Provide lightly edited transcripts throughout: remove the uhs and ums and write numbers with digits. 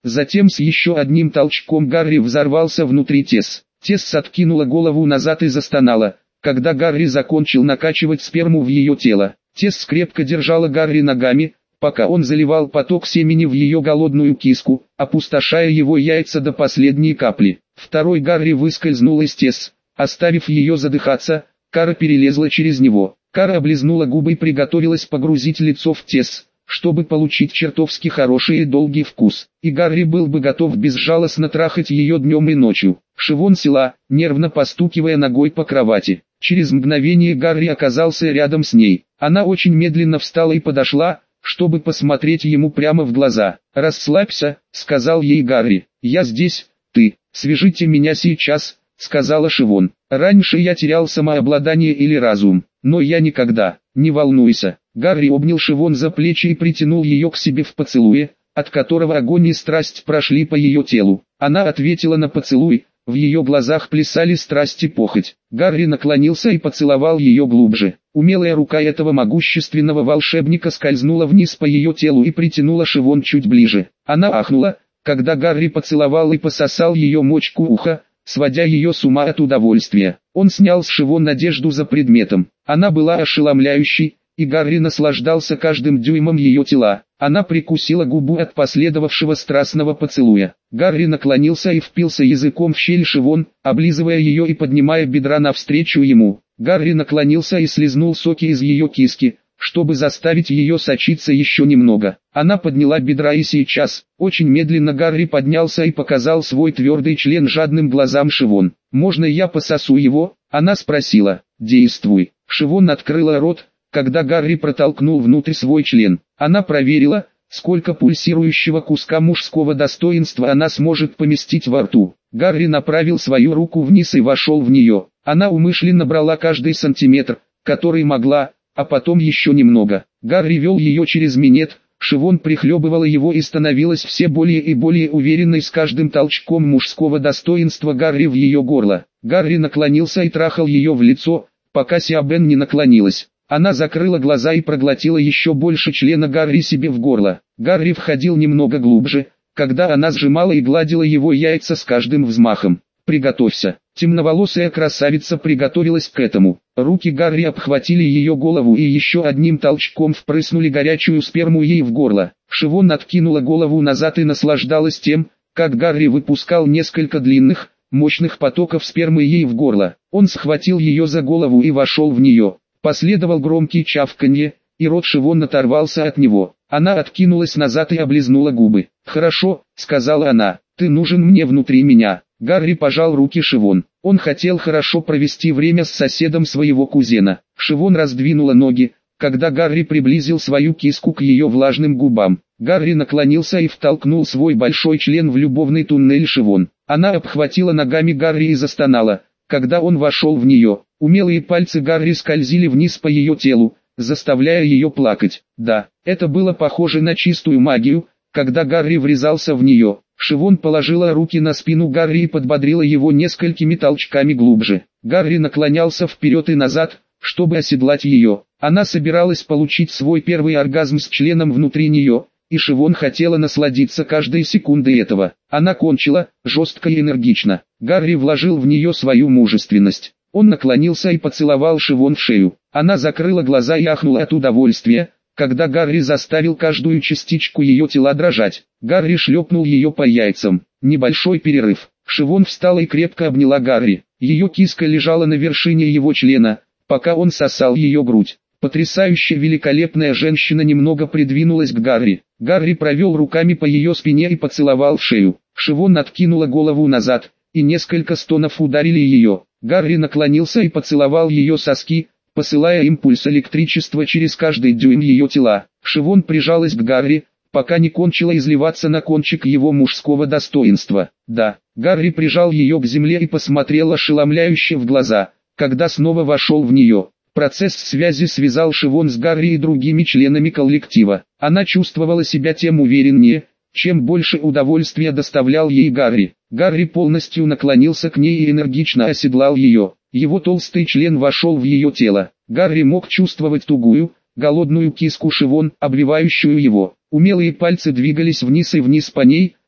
Затем с еще одним толчком Гарри взорвался внутри Тесс. Тесс откинула голову назад и застонала, когда Гарри закончил накачивать сперму в ее тело. Тесс крепко держала Гарри ногами, пока он заливал поток семени в ее голодную киску, опустошая его яйца до последней капли. Второй Гарри выскользнул из Тесс, оставив ее задыхаться. Кара перелезла через него. Кара облизнула губы и приготовилась погрузить лицо в Тесс, чтобы получить чертовски хороший и долгий вкус. И Гарри был бы готов безжалостно трахать ее днем и ночью. Шивон села, нервно постукивая ногой по кровати. Через мгновение Гарри оказался рядом с ней. Она очень медленно встала и подошла, чтобы посмотреть ему прямо в глаза. «Расслабься», — сказал ей Гарри. «Я здесь, ты, свяжите меня сейчас», — сказала Шивон. «Раньше я терял самообладание или разум, но я никогда, не волнуйся». Гарри обнял Шивон за плечи и притянул ее к себе в поцелуе, от которого огонь и страсть прошли по ее телу. Она ответила на поцелуй, в ее глазах плясали страсть и похоть. Гарри наклонился и поцеловал ее глубже. Умелая рука этого могущественного волшебника скользнула вниз по ее телу и притянула Шивон чуть ближе. Она ахнула, когда Гарри поцеловал и пососал ее мочку уха, сводя ее с ума от удовольствия. Он снял с Шивон одежду за предметом. Она была ошеломляющей, и Гарри наслаждался каждым дюймом ее тела. Она прикусила губу от последовавшего страстного поцелуя. Гарри наклонился и впился языком в щель Шивон, облизывая ее и поднимая бедра навстречу ему. Гарри наклонился и слизнул соки из ее киски, чтобы заставить ее сочиться еще немного. Она подняла бедра и сейчас, очень медленно Гарри поднялся и показал свой твердый член жадным глазам Шивон. «Можно я пососу его?» Она спросила. «Действуй». Шивон открыла рот, когда Гарри протолкнул внутрь свой член. Она проверила, сколько пульсирующего куска мужского достоинства она сможет поместить во рту. Гарри направил свою руку вниз и вошел в нее. Она умышленно брала каждый сантиметр, который могла, а потом еще немного. Гарри вел ее через минет, Шивон прихлебывала его и становилась все более и более уверенной с каждым толчком мужского достоинства Гарри в ее горло. Гарри наклонился и трахал ее в лицо, пока Сиабен не наклонилась. Она закрыла глаза и проглотила еще больше члена Гарри себе в горло. Гарри входил немного глубже, когда она сжимала и гладила его яйца с каждым взмахом. «Приготовься». Темноволосая красавица приготовилась к этому. Руки Гарри обхватили ее голову и еще одним толчком впрыснули горячую сперму ей в горло. Шивон откинула голову назад и наслаждалась тем, как Гарри выпускал несколько длинных, мощных потоков спермы ей в горло. Он схватил ее за голову и вошел в нее. Последовал громкий чавканье, и рот Шивон оторвался от него. Она откинулась назад и облизнула губы. «Хорошо», — сказала она, — «ты нужен мне внутри меня». Гарри пожал руки Шивон. Он хотел хорошо провести время с соседом своего кузена. Шивон раздвинула ноги, когда Гарри приблизил свою киску к ее влажным губам. Гарри наклонился и втолкнул свой большой член в любовный туннель Шивон. Она обхватила ногами Гарри и застонала, когда он вошел в нее. Умелые пальцы Гарри скользили вниз по ее телу, заставляя ее плакать. Да, это было похоже на чистую магию, когда Гарри врезался в нее. Шивон положила руки на спину Гарри и подбодрила его несколькими толчками глубже. Гарри наклонялся вперед и назад, чтобы оседлать ее. Она собиралась получить свой первый оргазм с членом внутри нее, и Шивон хотела насладиться каждой секундой этого. Она кончила, жестко и энергично. Гарри вложил в нее свою мужественность. Он наклонился и поцеловал Шивон в шею. Она закрыла глаза и ахнула от удовольствия, когда Гарри заставил каждую частичку ее тела дрожать. Гарри шлепнул ее по яйцам. Небольшой перерыв. Шивон встала и крепко обняла Гарри. Ее киска лежала на вершине его члена, пока он сосал ее грудь. Потрясающе великолепная женщина немного придвинулась к Гарри. Гарри провел руками по ее спине и поцеловал в шею. Шивон откинула голову назад, и несколько стонов ударили ее. Гарри наклонился и поцеловал ее соски, посылая импульс электричества через каждый дюйм ее тела. Шивон прижалась к Гарри, пока не кончила изливаться на кончик его мужского достоинства. Да, Гарри прижал ее к земле и посмотрел ошеломляюще в глаза, когда снова вошел в нее. Процесс связи связал Шивон с Гарри и другими членами коллектива. Она чувствовала себя тем увереннее, чем больше удовольствия доставлял ей Гарри. Гарри полностью наклонился к ней и энергично оседлал ее. Его толстый член вошел в ее тело. Гарри мог чувствовать тугую, голодную киску Шивон, обвивающую его. Умелые пальцы двигались вниз и вниз по ней,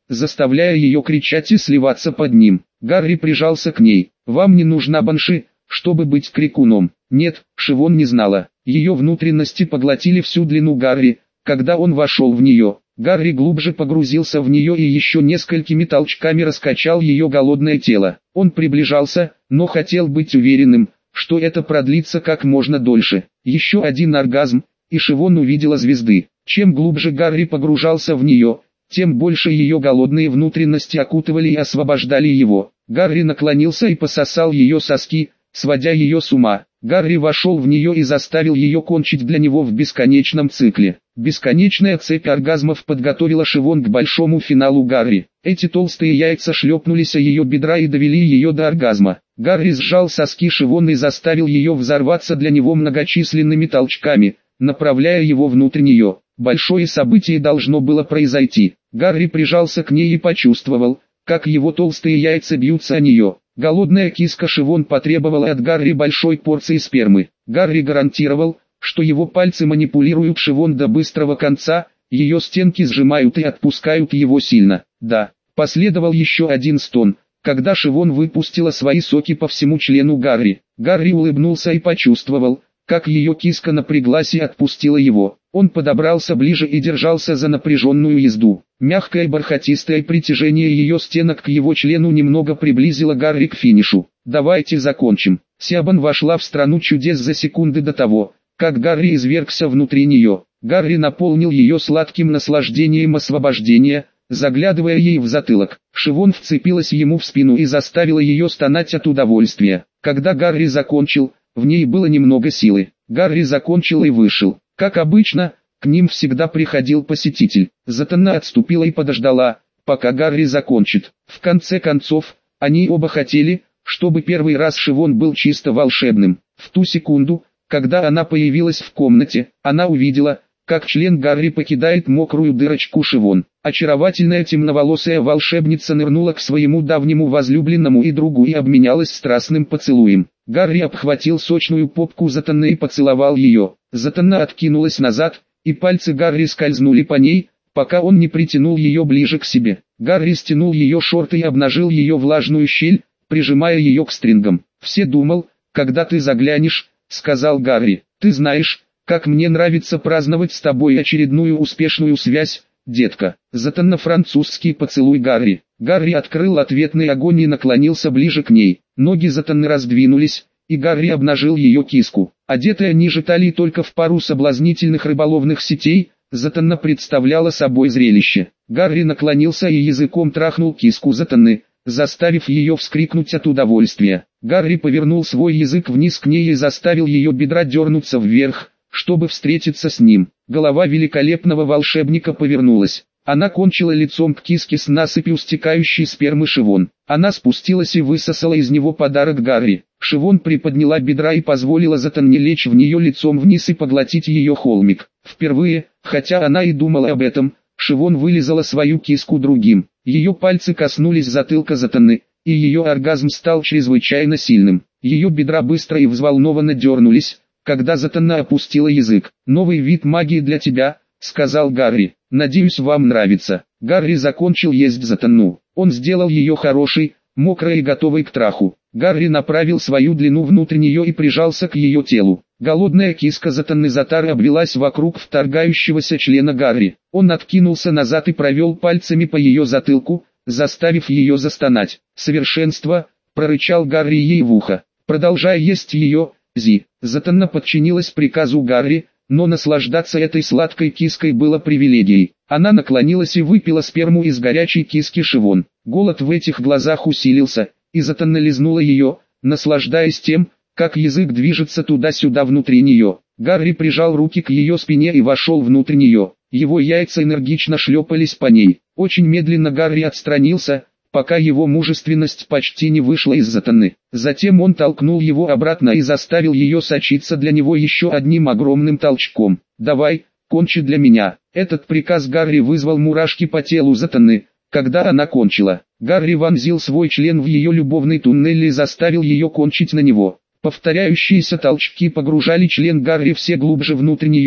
заставляя ее кричать и сливаться под ним. Гарри прижался к ней. «Вам не нужна банши, чтобы быть крикуном». Нет, Шивон не знала. Ее внутренности поглотили всю длину Гарри, когда он вошел в нее. Гарри глубже погрузился в нее и еще несколькими толчками раскачал ее голодное тело. Он приближался, но хотел быть уверенным, что это продлится как можно дольше. Еще один оргазм, и Шивон увидела звезды. Чем глубже Гарри погружался в нее, тем больше ее голодные внутренности окутывали и освобождали его. Гарри наклонился и пососал ее соски, сводя ее с ума. Гарри вошел в нее и заставил ее кончить для него в бесконечном цикле. Бесконечная цепь оргазмов подготовила Шивон к большому финалу Гарри. Эти толстые яйца шлепнулись о ее бедра и довели ее до оргазма. Гарри сжал соски Шивон и заставил ее взорваться для него многочисленными толчками, направляя его внутрь нее. Большое событие должно было произойти. Гарри прижался к ней и почувствовал, как его толстые яйца бьются о нее. Голодная киска Шивон потребовала от Гарри большой порции спермы. Гарри гарантировал, что его пальцы манипулируют Шивон до быстрого конца, ее стенки сжимают и отпускают его сильно. Да, последовал еще один стон, когда Шивон выпустила свои соки по всему члену Гарри. Гарри улыбнулся и почувствовал, как ее киска напряглась и отпустила его. Он подобрался ближе и держался за напряженную езду. Мягкое бархатистое притяжение ее стенок к его члену немного приблизило Гарри к финишу. «Давайте закончим». Сиабан вошла в страну чудес за секунды до того, как Гарри извергся внутри нее. Гарри наполнил ее сладким наслаждением освобождения, заглядывая ей в затылок. Шивон вцепилась ему в спину и заставила ее стонать от удовольствия. Когда Гарри закончил, в ней было немного силы. Гарри закончил и вышел. Как обычно, к ним всегда приходил посетитель. Затана отступила и подождала, пока Гарри закончит. В конце концов, они оба хотели, чтобы первый раз Шивон был чисто волшебным. В ту секунду, когда она появилась в комнате, она увидела, как член Гарри покидает мокрую дырочку Шивон. Очаровательная темноволосая волшебница нырнула к своему давнему возлюбленному и другу и обменялась страстным поцелуем. Гарри обхватил сочную попку Затаны и поцеловал ее. Затана откинулась назад, и пальцы Гарри скользнули по ней, пока он не притянул ее ближе к себе. Гарри стянул ее шорты и обнажил ее влажную щель, прижимая ее к стрингам. «Все думал, когда ты заглянешь», — сказал Гарри. «Ты знаешь, как мне нравится праздновать с тобой очередную успешную связь, детка». Затана французский поцелуй Гарри. Гарри открыл ответный огонь и наклонился ближе к ней. Ноги Затаны раздвинулись, и Гарри обнажил ее киску. Одетая ниже талии только в пару соблазнительных рыболовных сетей, Затана представляла собой зрелище. Гарри наклонился и языком трахнул киску Затаны, заставив ее вскрикнуть от удовольствия. Гарри повернул свой язык вниз к ней и заставил ее бедра дернуться вверх, чтобы встретиться с ним. Голова великолепного волшебника повернулась. Она кончила лицом к киске с насыпью стекающей спермы Шивон. Она спустилась и высосала из него подарок Гарри. Шивон приподняла бедра и позволила Затане лечь в нее лицом вниз и поглотить ее холмик. Впервые, хотя она и думала об этом, Шивон вылизала свою киску другим. Ее пальцы коснулись затылка Затаны, и ее оргазм стал чрезвычайно сильным. Ее бедра быстро и взволнованно дернулись, когда Затана опустила язык. «Новый вид магии для тебя», — сказал Гарри. «Надеюсь, вам нравится». Гарри закончил есть Затану. Он сделал ее хорошей, мокрой и готовой к траху. Гарри направил свою длину внутрь нее и прижался к ее телу. Голодная киска Затаны Затары обвелась вокруг вторгающегося члена Гарри. Он откинулся назад и провел пальцами по ее затылку, заставив ее застонать. «Совершенство!» — прорычал Гарри ей в ухо. Продолжая есть ее, Затана подчинилась приказу Гарри, но наслаждаться этой сладкой киской было привилегией. Она наклонилась и выпила сперму из горячей киски Шивон. Голод в этих глазах усилился, и Затана лизнула ее, наслаждаясь тем, как язык движется туда-сюда внутри нее. Гарри прижал руки к ее спине и вошел внутрь нее. Его яйца энергично шлепались по ней. Очень медленно Гарри отстранился, пока его мужественность почти не вышла из Затаны. Затем он толкнул его обратно и заставил ее сочиться для него еще одним огромным толчком. «Давай, кончи для меня». Этот приказ Гарри вызвал мурашки по телу Затаны, когда она кончила. Гарри вонзил свой член в ее любовный туннель и заставил ее кончить на него. Повторяющиеся толчки погружали член Гарри все глубже внутрь нее,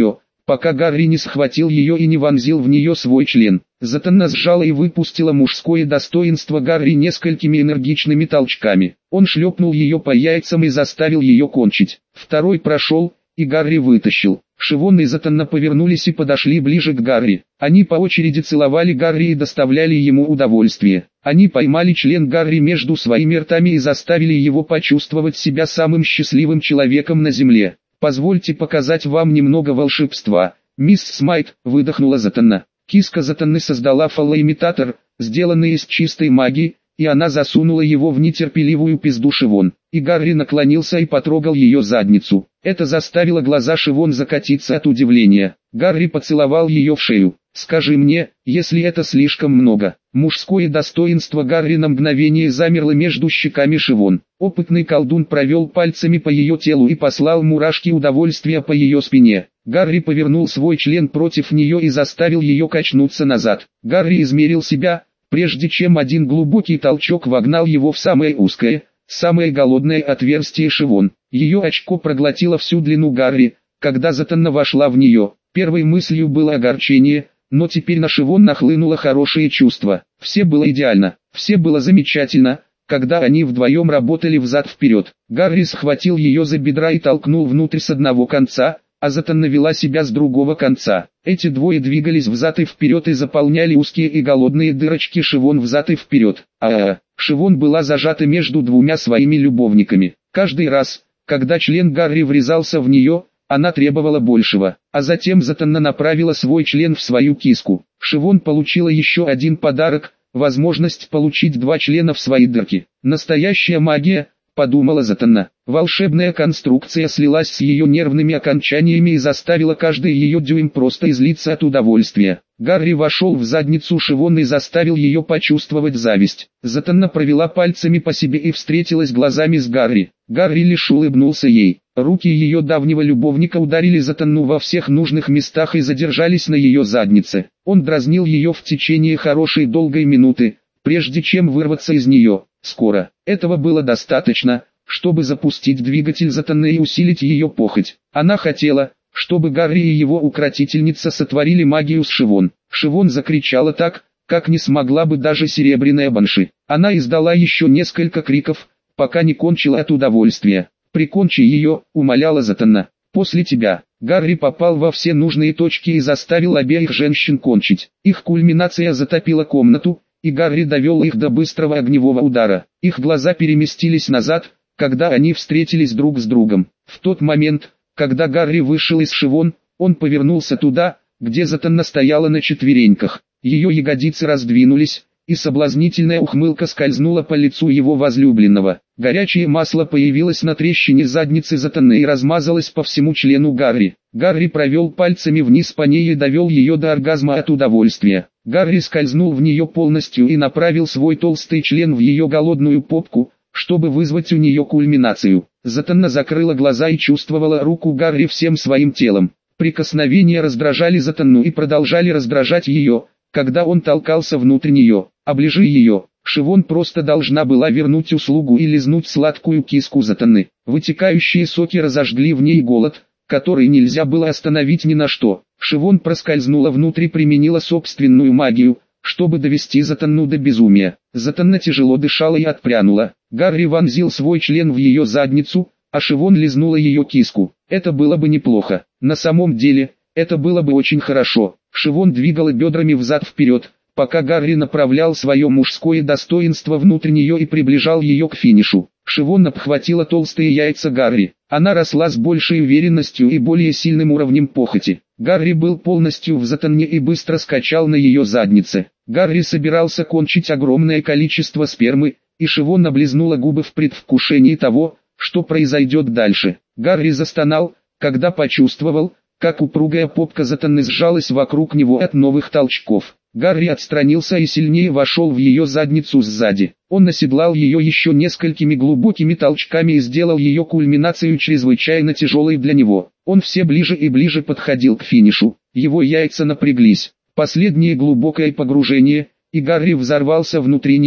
пока Гарри не схватил ее и не вонзил в нее свой член. Затанна сжала и выпустила мужское достоинство Гарри несколькими энергичными толчками. Он шлепнул ее по яйцам и заставил ее кончить. Второй прошел, и Гарри вытащил. Шивон и Затанна повернулись и подошли ближе к Гарри. Они по очереди целовали Гарри и доставляли ему удовольствие. Они поймали член Гарри между своими ртами и заставили его почувствовать себя самым счастливым человеком на земле. «Позвольте показать вам немного волшебства, мисс Смайт», — выдохнула Затанна. Киска Затанны создала фалоимитатор, сделанный из чистой магии, и она засунула его в нетерпеливую пизду Шивон. И Гарри наклонился и потрогал ее задницу. Это заставило глаза Шивон закатиться от удивления. Гарри поцеловал ее в шею. «Скажи мне, если это слишком много». Мужское достоинство Гарри на мгновение замерло между щеками Шивон. Опытный колдун провел пальцами по ее телу и послал мурашки удовольствия по ее спине. Гарри повернул свой член против нее и заставил ее качнуться назад. Гарри измерил себя, прежде чем один глубокий толчок вогнал его в самое узкое, самое голодное отверстие Шивон. Ее очко проглотило всю длину Гарри, когда Затанна вошла в нее. Первой мыслью было огорчение, но теперь на Шивон нахлынуло хорошее чувство. Все было идеально, все было замечательно, когда они вдвоем работали взад-вперед. Гарри схватил ее за бедра и толкнул внутрь с одного конца, а Затанна вела себя с другого конца. Эти двое двигались взад и вперед и заполняли узкие и голодные дырочки Шивон взад и вперед. Шивон была зажата между двумя своими любовниками. Каждый раз, когда член Гарри врезался в нее, она требовала большего, а затем Затанна направила свой член в свою киску. Шивон получила еще один подарок, возможность получить два члена в свои дырки. Настоящая магия, подумала Затанна. Волшебная конструкция слилась с ее нервными окончаниями и заставила каждый ее дюйм просто излиться от удовольствия. Гарри вошел в задницу Шивон и заставил ее почувствовать зависть. Затанна провела пальцами по себе и встретилась глазами с Гарри. Гарри лишь улыбнулся ей. Руки ее давнего любовника ударили Затанну во всех нужных местах и задержались на ее заднице. Он дразнил ее в течение хорошей долгой минуты, прежде чем вырваться из нее. Скоро. Этого было достаточно, чтобы запустить двигатель Затанны и усилить ее похоть. Она хотела, чтобы Гарри и его укротительница сотворили магию с Шивон. Шивон закричала так, как не смогла бы даже серебряная банши. Она издала еще несколько криков, пока не кончила от удовольствия. «Прикончи ее», — умоляла Затанна. «После тебя». Гарри попал во все нужные точки и заставил обеих женщин кончить. Их кульминация затопила комнату, и Гарри довел их до быстрого огневого удара. Их глаза переместились назад, когда они встретились друг с другом. В тот момент, когда Гарри вышел из Шивон, он повернулся туда, где Затанна стояла на четвереньках. Ее ягодицы раздвинулись, и соблазнительная ухмылка скользнула по лицу его возлюбленного. Горячее масло появилось на трещине задницы Затанны и размазалось по всему члену Гарри. Гарри провел пальцами вниз по ней и довел ее до оргазма от удовольствия. Гарри скользнул в нее полностью и направил свой толстый член в ее голодную попку, чтобы вызвать у нее кульминацию. Затанна закрыла глаза и чувствовала руку Гарри всем своим телом. Прикосновения раздражали Затанну и продолжали раздражать ее, когда он толкался внутрь нее. «Оближи ее». Шивон просто должна была вернуть услугу и лизнуть сладкую киску Затанны. Вытекающие соки разожгли в ней голод, который нельзя было остановить ни на что. Шивон проскользнула внутрь и применила собственную магию, чтобы довести Затанну до безумия. Затанна тяжело дышала и отпрянула. Гарри вонзил свой член в ее задницу, а Шивон лизнула ее киску. Это было бы неплохо. На самом деле, это было бы очень хорошо. Шивон двигала бедрами взад-вперед, пока Гарри направлял свое мужское достоинство внутрь нее и приближал ее к финишу. Шивон обхватила толстые яйца Гарри. Она росла с большей уверенностью и более сильным уровнем похоти. Гарри был полностью в Затанне и быстро скачал на ее заднице. Гарри собирался кончить огромное количество спермы, и Шивон облизнула губы в предвкушении того, что произойдет дальше. Гарри застонал, когда почувствовал, как упругая попка Затанны сжалась вокруг него от новых толчков. Гарри отстранился и сильнее вошел в ее задницу сзади. Он оседлал ее еще несколькими глубокими толчками и сделал ее кульминацию чрезвычайно тяжелой для него. Он все ближе и ближе подходил к финишу. Его яйца напряглись. Последнее глубокое погружение, и Гарри взорвался внутри нее.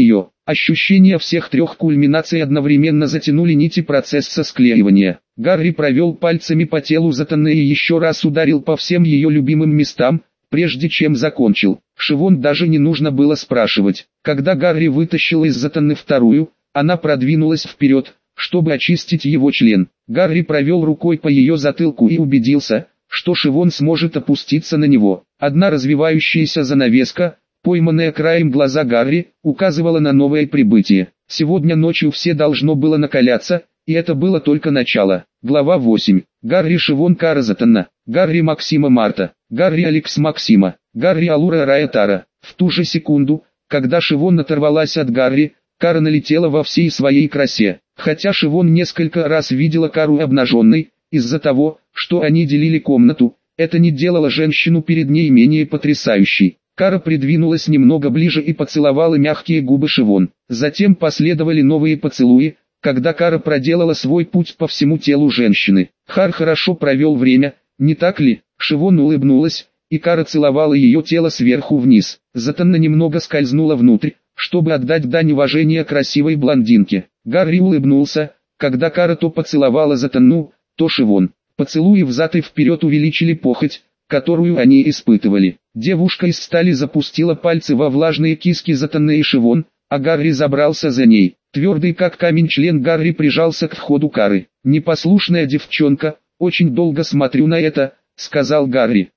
Ощущения всех трех кульминаций одновременно затянули нити процесса склеивания. Гарри провел пальцами по телу Затаны и еще раз ударил по всем ее любимым местам, прежде чем закончил. Шивон даже не нужно было спрашивать. Когда Гарри вытащил из Затаны вторую, она продвинулась вперед, чтобы очистить его член. Гарри провел рукой по ее затылку и убедился, что Шивон сможет опуститься на него. Одна развивающаяся занавеска, пойманная краем глаза Гарри, указывала на новое прибытие. Сегодня ночью все должно было накаляться, и это было только начало. Глава 8. Гарри Шивон Кара Затана. Гарри Максима Марта. Гарри Алекс Максима. Гарри Алура Рая Тара. В ту же секунду, когда Шивон оторвалась от Гарри, Кара налетела во всей своей красе. Хотя Шивон несколько раз видела Кару обнаженной, из-за того, что они делили комнату, это не делало женщину перед ней менее потрясающей. Кара придвинулась немного ближе и поцеловала мягкие губы Шивон. Затем последовали новые поцелуи, когда Кара проделала свой путь по всему телу женщины. Хар хорошо провел время, не так ли? Шивон улыбнулась, и Кара целовала ее тело сверху вниз. Затанна немного скользнула внутрь, чтобы отдать дань уважения красивой блондинке. Гарри улыбнулся, когда Кара то поцеловала Затанну, то Шивон. Поцелуи взад и вперед увеличили похоть, которую они испытывали. Девушка из стали запустила пальцы во влажные киски Затанны и Шивон, а Гарри забрался за ней. Твердый как камень член Гарри прижался к входу Кары. «Непослушная девчонка, очень долго смотрю на это», — сказал Гарри.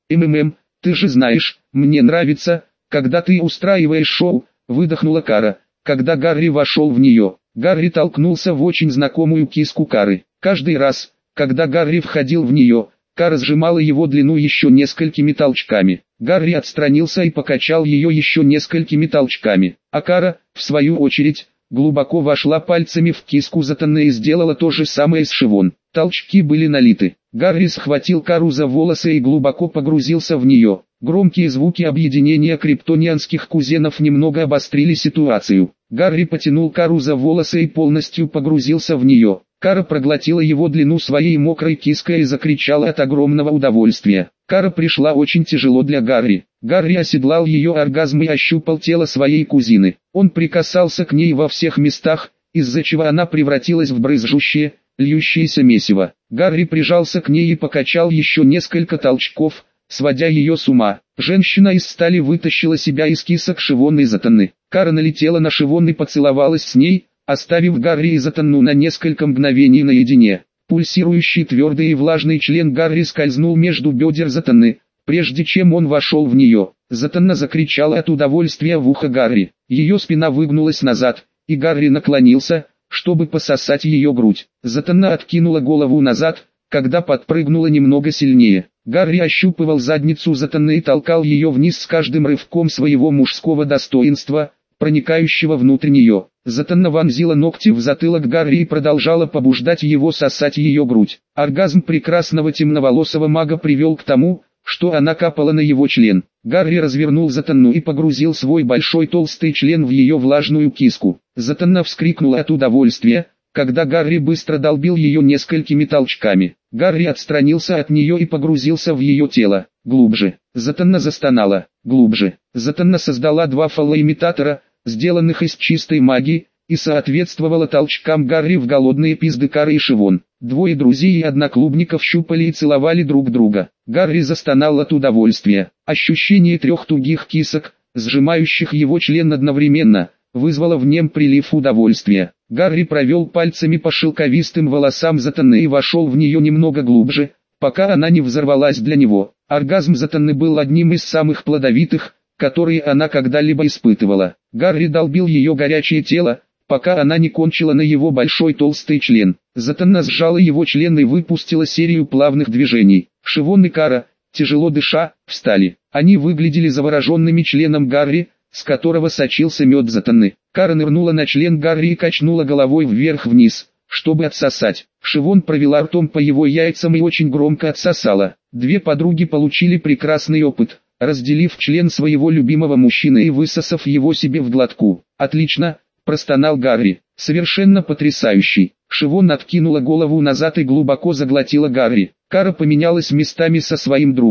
Ты же знаешь, мне нравится, когда ты устраиваешь шоу», — выдохнула Кара, когда Гарри вошел в нее. Гарри толкнулся в очень знакомую киску Кары. Каждый раз, когда Гарри входил в нее, Кара сжимала его длину еще несколькими толчками. Гарри отстранился и покачал ее еще несколькими толчками. А Кара, в свою очередь, глубоко вошла пальцами в киску Затаны и сделала то же самое с Шивон. Толчки были налиты. Гарри схватил Кару за волосы и глубоко погрузился в нее. Громкие звуки объединения криптонианских кузенов немного обострили ситуацию. Гарри потянул Кару за волосы и полностью погрузился в нее. Кара проглотила его длину своей мокрой киской и закричала от огромного удовольствия. Кара пришла очень тяжело для Гарри. Гарри оседлал ее оргазм и ощупал тело своей кузины. Он прикасался к ней во всех местах, из-за чего она превратилась в брызжущее, льющееся месиво. Гарри прижался к ней и покачал еще несколько толчков, сводя ее с ума. Женщина из стали вытащила себя из кисок Шивон и Затаны. Кара налетела на Шивон и поцеловалась с ней, оставив Гарри и Затанну на несколько мгновений наедине. Пульсирующий твердый и влажный член Гарри скользнул между бедер Затаны, прежде чем он вошел в нее. Затанна закричала от удовольствия в ухо Гарри. Ее спина выгнулась назад, и Гарри наклонился, чтобы пососать ее грудь. Затанна откинула голову назад, когда подпрыгнула немного сильнее. Гарри ощупывал задницу Затанны и толкал ее вниз с каждым рывком своего мужского достоинства, проникающего внутрь нее. Затанна вонзила ногти в затылок Гарри и продолжала побуждать его сосать ее грудь. Оргазм прекрасного темноволосого мага привел к тому, что она капала на его член. Гарри развернул Затанну и погрузил свой большой толстый член в ее влажную киску. Затанна вскрикнула от удовольствия, когда Гарри быстро долбил ее несколькими толчками. Гарри отстранился от нее и погрузился в ее тело. Глубже. Затанна застонала. Глубже. Затанна создала два фалоимитатора, сделанных из чистой магии, и соответствовала толчкам Гарри в голодные пизды Кары и Шивон. Двое друзей и одноклубников щупали и целовали друг друга. Гарри застонал от удовольствия. Ощущение трех тугих кисок, сжимающих его член одновременно, вызвало в нем прилив удовольствия. Гарри провел пальцами по шелковистым волосам Затаны и вошел в нее немного глубже, пока она не взорвалась для него. Оргазм Затаны был одним из самых плодовитых, которые она когда-либо испытывала. Гарри долбил ее горячее тело, пока она не кончила на его большой толстый член. Затанна сжала его член и выпустила серию плавных движений. Шивон и Кара, тяжело дыша, встали. Они выглядели завороженными членом Гарри, с которого сочился мед Затанны. Кара нырнула на член Гарри и качнула головой вверх-вниз, чтобы отсосать. Шивон провела ртом по его яйцам и очень громко отсосала. Две подруги получили прекрасный опыт, разделив член своего любимого мужчины и высосав его себе в глотку. «Отлично!» – простонал Гарри. «Совершенно потрясающий!» Шивон откинула голову назад и глубоко заглотила Гарри. Кара поменялась местами со своим другом,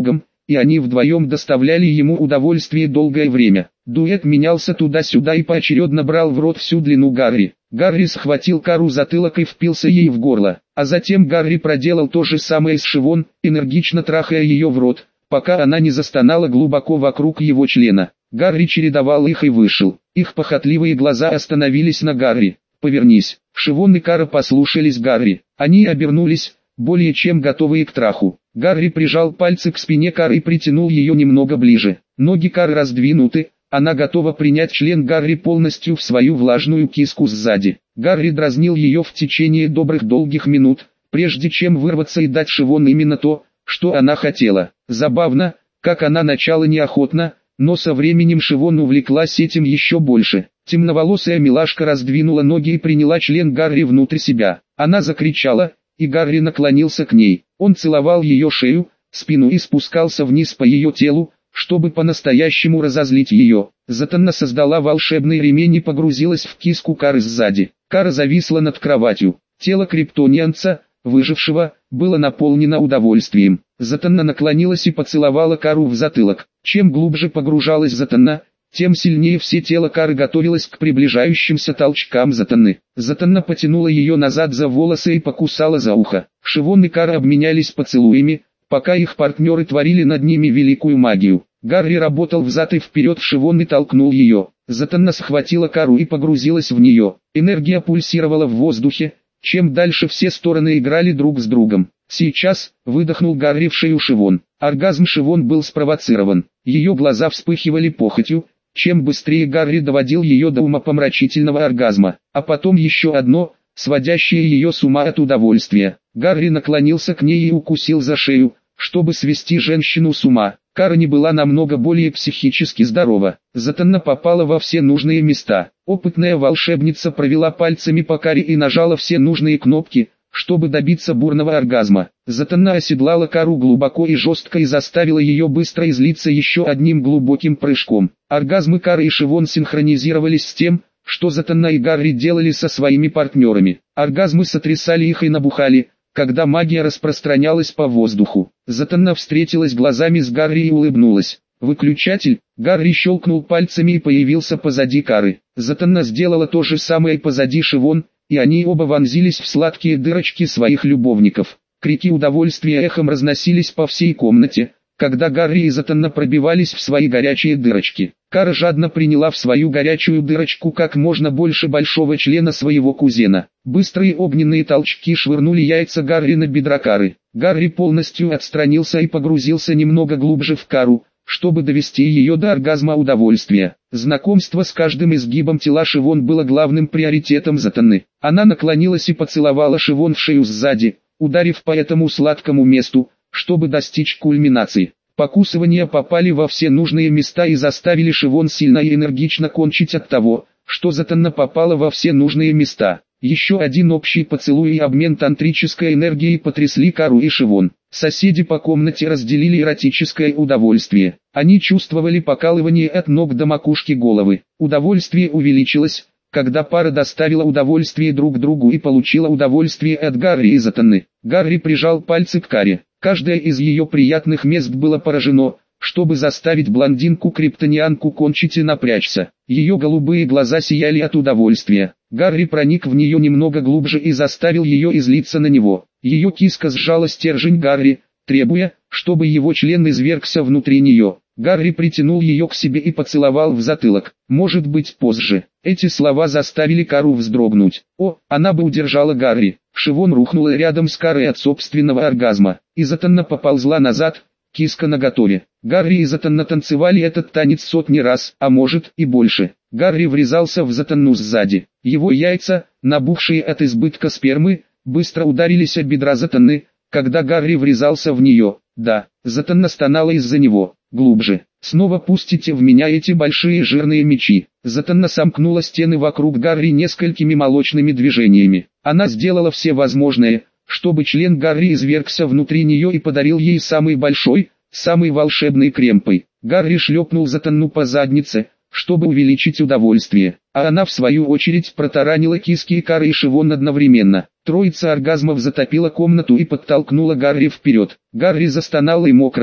и они вдвоем доставляли ему удовольствие долгое время. Дуэт менялся туда-сюда и поочередно брал в рот всю длину Гарри. Гарри схватил Кару затылок и впился ей в горло, а затем Гарри проделал то же самое с Шивон, энергично трахая ее в рот, пока она не застонала глубоко вокруг его члена. Гарри чередовал их и вышел. Их похотливые глаза остановились на Гарри. «Повернись». Шивон и Кара послушались Гарри. Они обернулись, более чем готовые к траху. Гарри прижал пальцы к спине Кары и притянул ее немного ближе. Ноги Кары раздвинуты, она готова принять член Гарри полностью в свою влажную киску сзади. Гарри дразнил ее в течение добрых долгих минут, прежде чем вырваться и дать Шивон именно то, что она хотела. Забавно, как она начала неохотно, но со временем Шивон увлеклась этим еще больше. Темноволосая милашка раздвинула ноги и приняла член Гарри внутрь себя. Она закричала, и Гарри наклонился к ней. Он целовал ее шею, спину и спускался вниз по ее телу, чтобы по-настоящему разозлить ее. Затанна создала волшебный ремень и погрузилась в киску Кары сзади. Кара зависла над кроватью. Тело криптонианца, выжившего, было наполнено удовольствием. Затанна наклонилась и поцеловала Кару в затылок. Чем глубже погружалась Затанна, тем сильнее все тело Кары готовилось к приближающимся толчкам Затанны. Затанна потянула ее назад за волосы и покусала за ухо. Шивон и Кара обменялись поцелуями, пока их партнеры творили над ними великую магию. Гарри работал взад и вперед в Шивон и толкнул ее. Затанна схватила Кару и погрузилась в нее. Энергия пульсировала в воздухе, чем дальше все стороны играли друг с другом. «Сейчас», — выдохнул Гарри в шею Шивон. Оргазм Шивон был спровоцирован. Ее глаза вспыхивали похотью, чем быстрее Гарри доводил ее до умопомрачительного оргазма. А потом еще одно, сводящее ее с ума от удовольствия. Гарри наклонился к ней и укусил за шею, чтобы свести женщину с ума. Кара не была намного более психически здорова. Затанна попала во все нужные места. Опытная волшебница провела пальцами по Каре и нажала все нужные кнопки, чтобы добиться бурного оргазма. Затанна оседлала Кару глубоко и жестко и заставила ее быстро излиться еще одним глубоким прыжком. Оргазмы Кары и Шивон синхронизировались с тем, что Затанна и Гарри делали со своими партнерами. Оргазмы сотрясали их и набухали, когда магия распространялась по воздуху. Затанна встретилась глазами с Гарри и улыбнулась. «Выключатель». Гарри щелкнул пальцами и появился позади Кары. Затанна сделала то же самое позади Шивон, и они оба вонзились в сладкие дырочки своих любовников. Крики удовольствия эхом разносились по всей комнате, когда Гарри и Затанна пробивались в свои горячие дырочки. Кара жадно приняла в свою горячую дырочку как можно больше большого члена своего кузена. Быстрые огненные толчки швырнули яйца Гарри на бедра Кары. Гарри полностью отстранился и погрузился немного глубже в Кару, чтобы довести ее до оргазма удовольствия. Знакомство с каждым изгибом тела Шивон было главным приоритетом Затанны. Она наклонилась и поцеловала Шивон в шею сзади, ударив по этому сладкому месту, чтобы достичь кульминации. Покусывания попали во все нужные места и заставили Шивон сильно и энергично кончить от того, что Затанна попала во все нужные места. Еще один общий поцелуй и обмен тантрической энергией потрясли Кару и Шивон. Соседи по комнате разделили эротическое удовольствие. Они чувствовали покалывание от ног до макушки головы. Удовольствие увеличилось, когда пара доставила удовольствие друг другу и получила удовольствие от Гарри и Затанны. Гарри прижал пальцы к Каре. Каждое из ее приятных мест было поражено, чтобы заставить блондинку-криптонианку кончить и напрячься. Ее голубые глаза сияли от удовольствия. Гарри проник в нее немного глубже и заставил ее излиться на него. Ее киска сжала стержень Гарри, требуя, чтобы его член извергся внутри нее. Гарри притянул ее к себе и поцеловал в затылок. «Может быть позже». Эти слова заставили Кару вздрогнуть. О, она бы удержала Гарри. Шивон рухнула рядом с Карой от собственного оргазма. И Затанна поползла назад, киска наготове. Гарри и Затанна танцевали этот танец сотни раз, а может и больше. Гарри врезался в Затанну сзади. Его яйца, набухшие от избытка спермы, быстро ударились о бедра Затанны, когда Гарри врезался в нее. Да, Затанна стонала из-за него. Глубже. Снова пустите в меня эти большие жирные мечи. Затанна сомкнула стены вокруг Гарри несколькими молочными движениями. Она сделала все возможное, чтобы член Гарри извергся внутри нее и подарил ей самый большой, самый волшебный кремпой. Гарри шлепнул Затанну по заднице, чтобы увеличить удовольствие, а она в свою очередь протаранила киски и Кары и Шивон одновременно. Троица оргазмов затопила комнату и подтолкнула Гарри вперед. Гарри застонала и мокрая,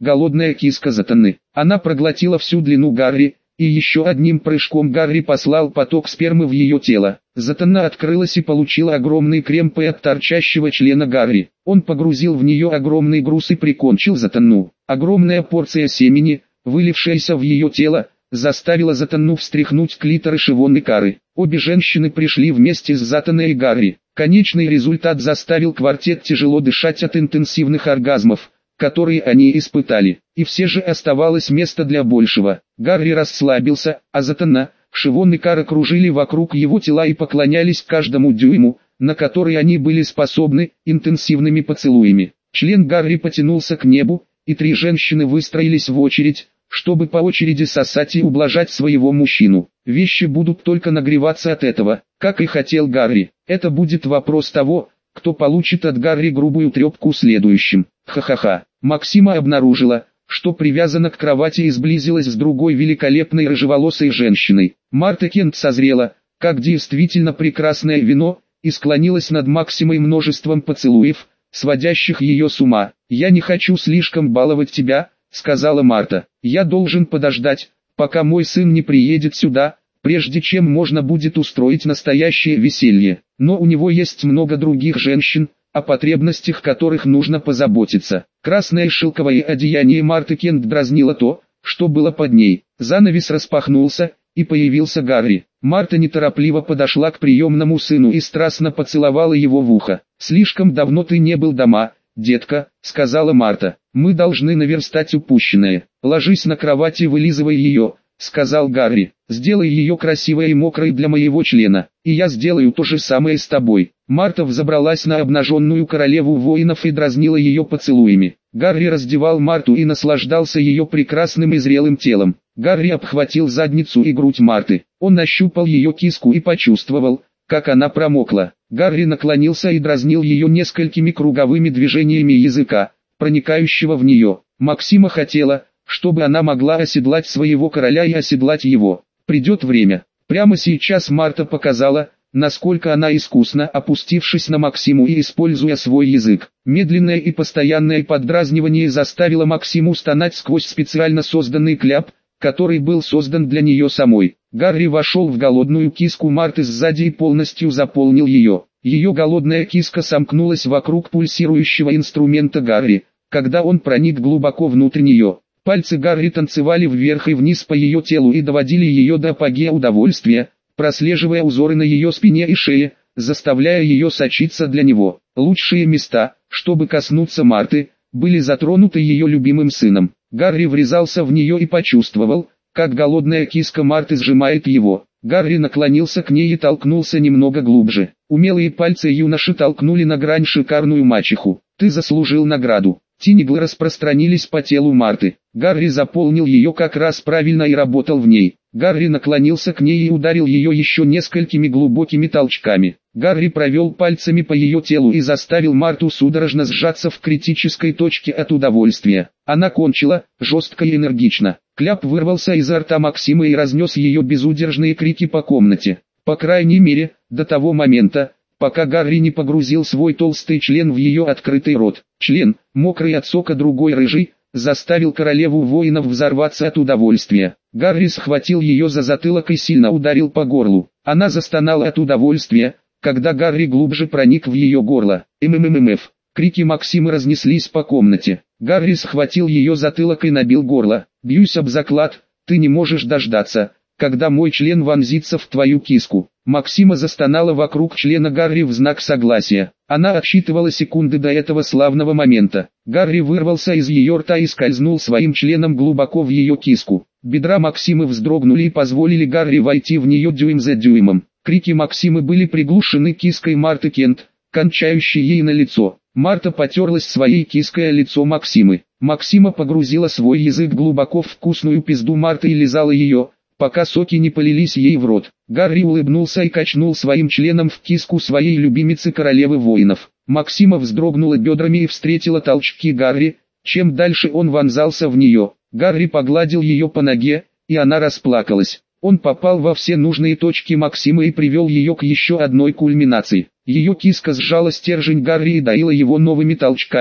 голодная киска Затаны. Она проглотила всю длину Гарри, и еще одним прыжком Гарри послал поток спермы в ее тело. Затана открылась и получила огромный кремпы от торчащего члена Гарри. Он погрузил в нее огромный груз и прикончил Затану. Огромная порция семени, вылившаяся в ее тело, заставила Затану встряхнуть клитор и шивон Кары. Обе женщины пришли вместе с Затаной и Гарри. Конечный результат заставил квартет тяжело дышать от интенсивных оргазмов, которые они испытали. И все же оставалось место для большего. Гарри расслабился, а Затана, Шивон и Кара кружили вокруг его тела и поклонялись каждому дюйму, на который они были способны, интенсивными поцелуями. Член Гарри потянулся к небу, и три женщины выстроились в очередь, чтобы по очереди сосать и ублажать своего мужчину. Вещи будут только нагреваться от этого, как и хотел Гарри. Это будет вопрос того, кто получит от Гарри грубую трепку следующим. Ха-ха-ха. Максима обнаружила, что привязана к кровати и сблизилась с другой великолепной рыжеволосой женщиной. Марта Кент созрела, как действительно прекрасное вино, и склонилась над Максимой множеством поцелуев, сводящих ее с ума. «Я не хочу слишком баловать тебя», — сказала Марта. «Я должен подождать, пока мой сын не приедет сюда, прежде чем можно будет устроить настоящее веселье. Но у него есть много других женщин, о потребностях которых нужно позаботиться». Красное шелковое одеяние Марты Кент дразнило то, что было под ней. Занавес распахнулся, и появился Гарри. Марта неторопливо подошла к приемному сыну и страстно поцеловала его в ухо. «Слишком давно ты не был дома, детка», — сказала Марта. «Мы должны наверстать упущенное. Ложись на кровать и вылизывай ее», — сказал Гарри. «Сделай ее красивой и мокрой для моего члена, и я сделаю то же самое с тобой». Марта взобралась на обнаженную королеву воинов и дразнила ее поцелуями. Гарри раздевал Марту и наслаждался ее прекрасным и зрелым телом. Гарри обхватил задницу и грудь Марты. Он ощупал ее киску и почувствовал, как она промокла. Гарри наклонился и дразнил ее несколькими круговыми движениями языка, проникающего в нее. Максима хотела, чтобы она могла оседлать своего короля и оседлать его. Придет время. Прямо сейчас Марта показала, насколько она искусна, опустившись на Максиму и используя свой язык. Медленное и постоянное поддразнивание заставило Максиму стонать сквозь специально созданный кляп, который был создан для нее самой. Гарри вошел в голодную киску Марты сзади и полностью заполнил ее. Ее голодная киска сомкнулась вокруг пульсирующего инструмента Гарри, когда он проник глубоко внутрь нее. Пальцы Гарри танцевали вверх и вниз по ее телу и доводили ее до апогея удовольствия, прослеживая узоры на ее спине и шее, заставляя ее сочиться для него. Лучшие места, чтобы коснуться Марты, были затронуты ее любимым сыном. Гарри врезался в нее и почувствовал, как голодная киска Марты сжимает его. Гарри наклонился к ней и толкнулся немного глубже. Умелые пальцы юноши толкнули на грань шикарную мачеху. «Ты заслужил награду». Тиниглы распространились по телу Марты. Гарри заполнил ее как раз правильно и работал в ней. Гарри наклонился к ней и ударил ее еще несколькими глубокими толчками. Гарри провел пальцами по ее телу и заставил Марту судорожно сжаться в критической точке от удовольствия. Она кончила, жестко и энергично. Кляп вырвался изо рта Максимы и разнес ее безудержные крики по комнате. По крайней мере, до того момента, пока Гарри не погрузил свой толстый член в ее открытый рот. Член, мокрый от сока другой рыжий, заставил королеву воинов взорваться от удовольствия. Гарри схватил ее за затылок и сильно ударил по горлу. Она застонала от удовольствия, когда Гарри глубже проник в ее горло. МММФ. Крики Максимы разнеслись по комнате. Гарри схватил ее затылок и набил горло. «Бьюсь об заклад, ты не можешь дождаться, когда мой член вонзится в твою киску». Максима застонала вокруг члена Гарри в знак согласия. Она отсчитывала секунды до этого славного момента. Гарри вырвался из ее рта и скользнул своим членом глубоко в ее киску. Бедра Максимы вздрогнули и позволили Гарри войти в нее дюйм за дюймом. Крики Максимы были приглушены киской Марты Кент, кончающей ей на лицо. Марта потерлась своей киской о лицо Максимы. Максима погрузила свой язык глубоко в вкусную пизду Марты и лизала ее, пока соки не полились ей в рот. Гарри улыбнулся и качнул своим членом в киску своей любимицы королевы воинов. Максима вздрогнула бедрами и встретила толчки Гарри. Чем дальше он вонзался в нее, Гарри погладил ее по ноге, и она расплакалась. Он попал во все нужные точки Максимы и привел ее к еще одной кульминации. Ее киска сжала стержень Гарри и доила его новыми толчками,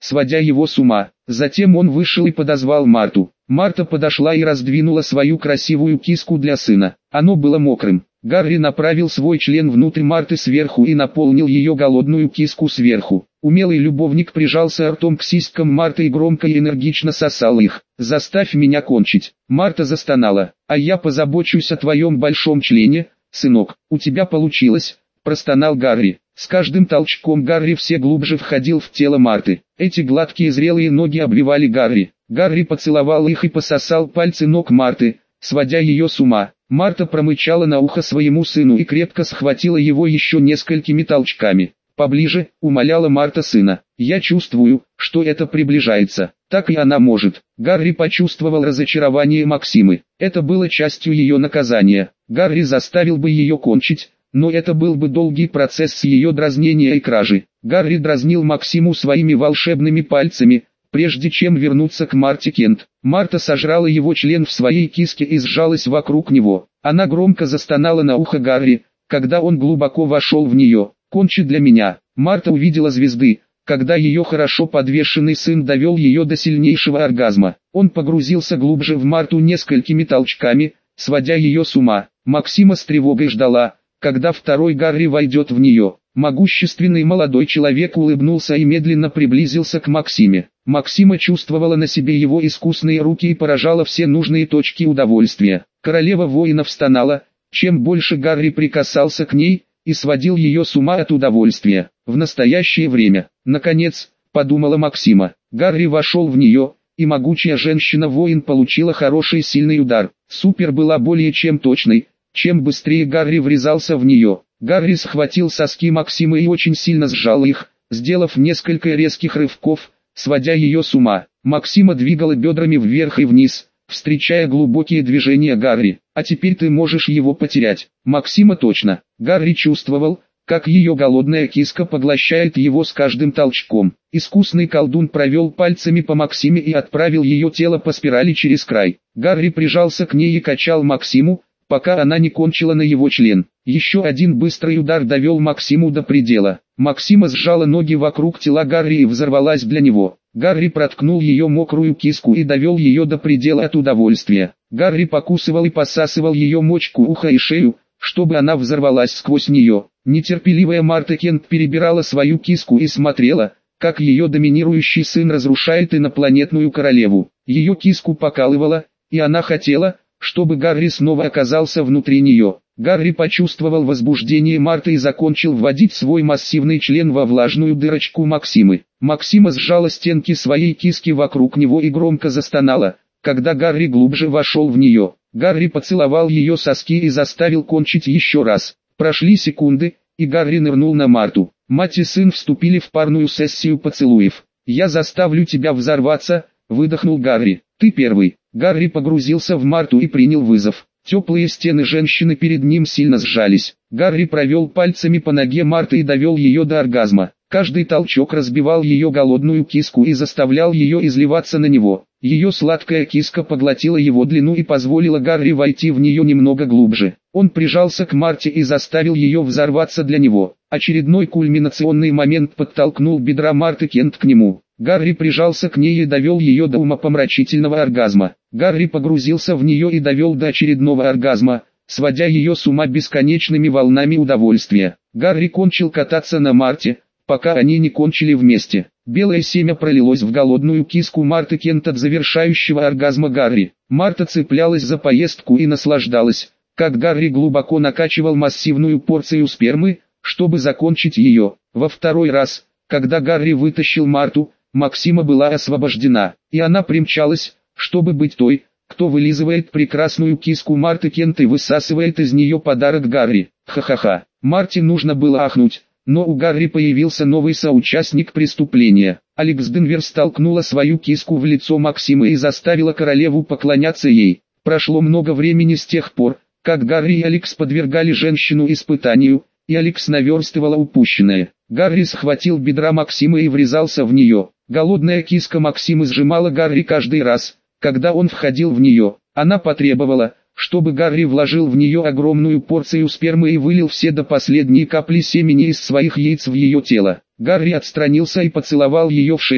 сводя его с ума. Затем он вышел и подозвал Марту. Марта подошла и раздвинула свою красивую киску для сына. Оно было мокрым. Гарри направил свой член внутрь Марты сверху и наполнил ее голодную киску сверху. Умелый любовник прижался ртом к сиськам Марты и громко и энергично сосал их. «Заставь меня кончить». Марта застонала. «А я позабочусь о твоем большом члене, сынок. У тебя получилось», – простонал Гарри. С каждым толчком Гарри все глубже входил в тело Марты. Эти гладкие зрелые ноги обвивали Гарри. Гарри поцеловал их и пососал пальцы ног Марты, сводя ее с ума. Марта промычала на ухо своему сыну и крепко схватила его еще несколькими толчками. «Поближе», — умоляла Марта сына. «Я чувствую, что это приближается». Так и она может. Гарри почувствовал разочарование Максимы. Это было частью ее наказания. Гарри заставил бы ее кончить, но это был бы долгий процесс с ее дразнения и кражи. Гарри дразнил Максиму своими волшебными пальцами, прежде чем вернуться к Марте Кент. Марта сожрала его член в своей киске и сжалась вокруг него. Она громко застонала на ухо Гарри, когда он глубоко вошел в нее. «Кончи для меня». Марта увидела звезды, когда ее хорошо подвешенный сын довел ее до сильнейшего оргазма. Он погрузился глубже в Марту несколькими толчками, сводя ее с ума. Максима с тревогой ждала, когда второй Гарри войдет в нее. Могущественный молодой человек улыбнулся и медленно приблизился к Максиме. Максима чувствовала на себе его искусные руки и поражала все нужные точки удовольствия. Королева воинов стонала, чем больше Гарри прикасался к ней, и сводил ее с ума от удовольствия. В настоящее время, наконец, подумала Максима, Гарри вошел в нее, и могучая женщина-воин получила хороший сильный удар. Супер была более чем точной, чем быстрее Гарри врезался в нее. Гарри схватил соски Максимы и очень сильно сжал их, сделав несколько резких рывков, сводя ее с ума. Максима двигала бедрами вверх и вниз, встречая глубокие движения Гарри. «А теперь ты можешь его потерять». Максима точно. Гарри чувствовал, как ее голодная киска поглощает его с каждым толчком. Искусный колдун провел пальцами по Максиме и отправил ее тело по спирали через край. Гарри прижался к ней и качал Максиму, пока она не кончила на его член. Еще один быстрый удар довел Максиму до предела. Максима сжала ноги вокруг тела Гарри и взорвалась для него. Гарри проткнул ее мокрую киску и довел ее до предела от удовольствия. Гарри покусывал и посасывал ее мочку уха и шею, чтобы она взорвалась сквозь нее. Нетерпеливая Марта Кент перебирала свою киску и смотрела, как ее доминирующий сын разрушает инопланетную королеву. Ее киску покалывало, и она хотела, чтобы Гарри снова оказался внутри нее. Гарри почувствовал возбуждение Марты и закончил вводить свой массивный член во влажную дырочку Максимы. Максима сжала стенки своей киски вокруг него и громко застонала, когда Гарри глубже вошел в нее. Гарри поцеловал ее соски и заставил кончить еще раз. Прошли секунды, и Гарри нырнул на Марту. Мать и сын вступили в парную сессию поцелуев. «Я заставлю тебя взорваться», — выдохнул Гарри. «Ты первый». Гарри погрузился в Марту и принял вызов. Теплые стены женщины перед ним сильно сжались. Гарри провел пальцами по ноге Марты и довел ее до оргазма. Каждый толчок разбивал ее голодную киску и заставлял ее изливаться на него. Ее сладкая киска поглотила его длину и позволила Гарри войти в нее немного глубже. Он прижался к Марте и заставил ее взорваться для него. Очередной кульминационный момент подтолкнул бедра Марты Кент к нему. Гарри прижался к ней и довел ее до умопомрачительного оргазма. Гарри погрузился в нее и довел до очередного оргазма, сводя ее с ума бесконечными волнами удовольствия. Гарри кончил кататься на Марте, пока они не кончили вместе. Белое семя пролилось в голодную киску Марты Кент от завершающего оргазма Гарри. Марта цеплялась за поездку и наслаждалась, как Гарри глубоко накачивал массивную порцию спермы, чтобы закончить ее. Во второй раз, когда Гарри вытащил Марту, Максима была освобождена, и она примчалась, чтобы быть той, кто вылизывает прекрасную киску Марты Кент и высасывает из нее подарок Гарри. Ха-ха-ха. Марте нужно было ахнуть, но у Гарри появился новый соучастник преступления. Алекс Денвер столкнула свою киску в лицо Максимы и заставила королеву поклоняться ей. Прошло много времени с тех пор, как Гарри и Алекс подвергали женщину испытанию, и Алекс наверстывала упущенное. Гарри схватил бедра Максимы и врезался в нее. Голодная киска Максимы сжимала Гарри каждый раз, когда он входил в нее. Она потребовала, чтобы Гарри вложил в нее огромную порцию спермы и вылил все до последней капли семени из своих яиц в ее тело. Гарри отстранился и поцеловал ее в шею,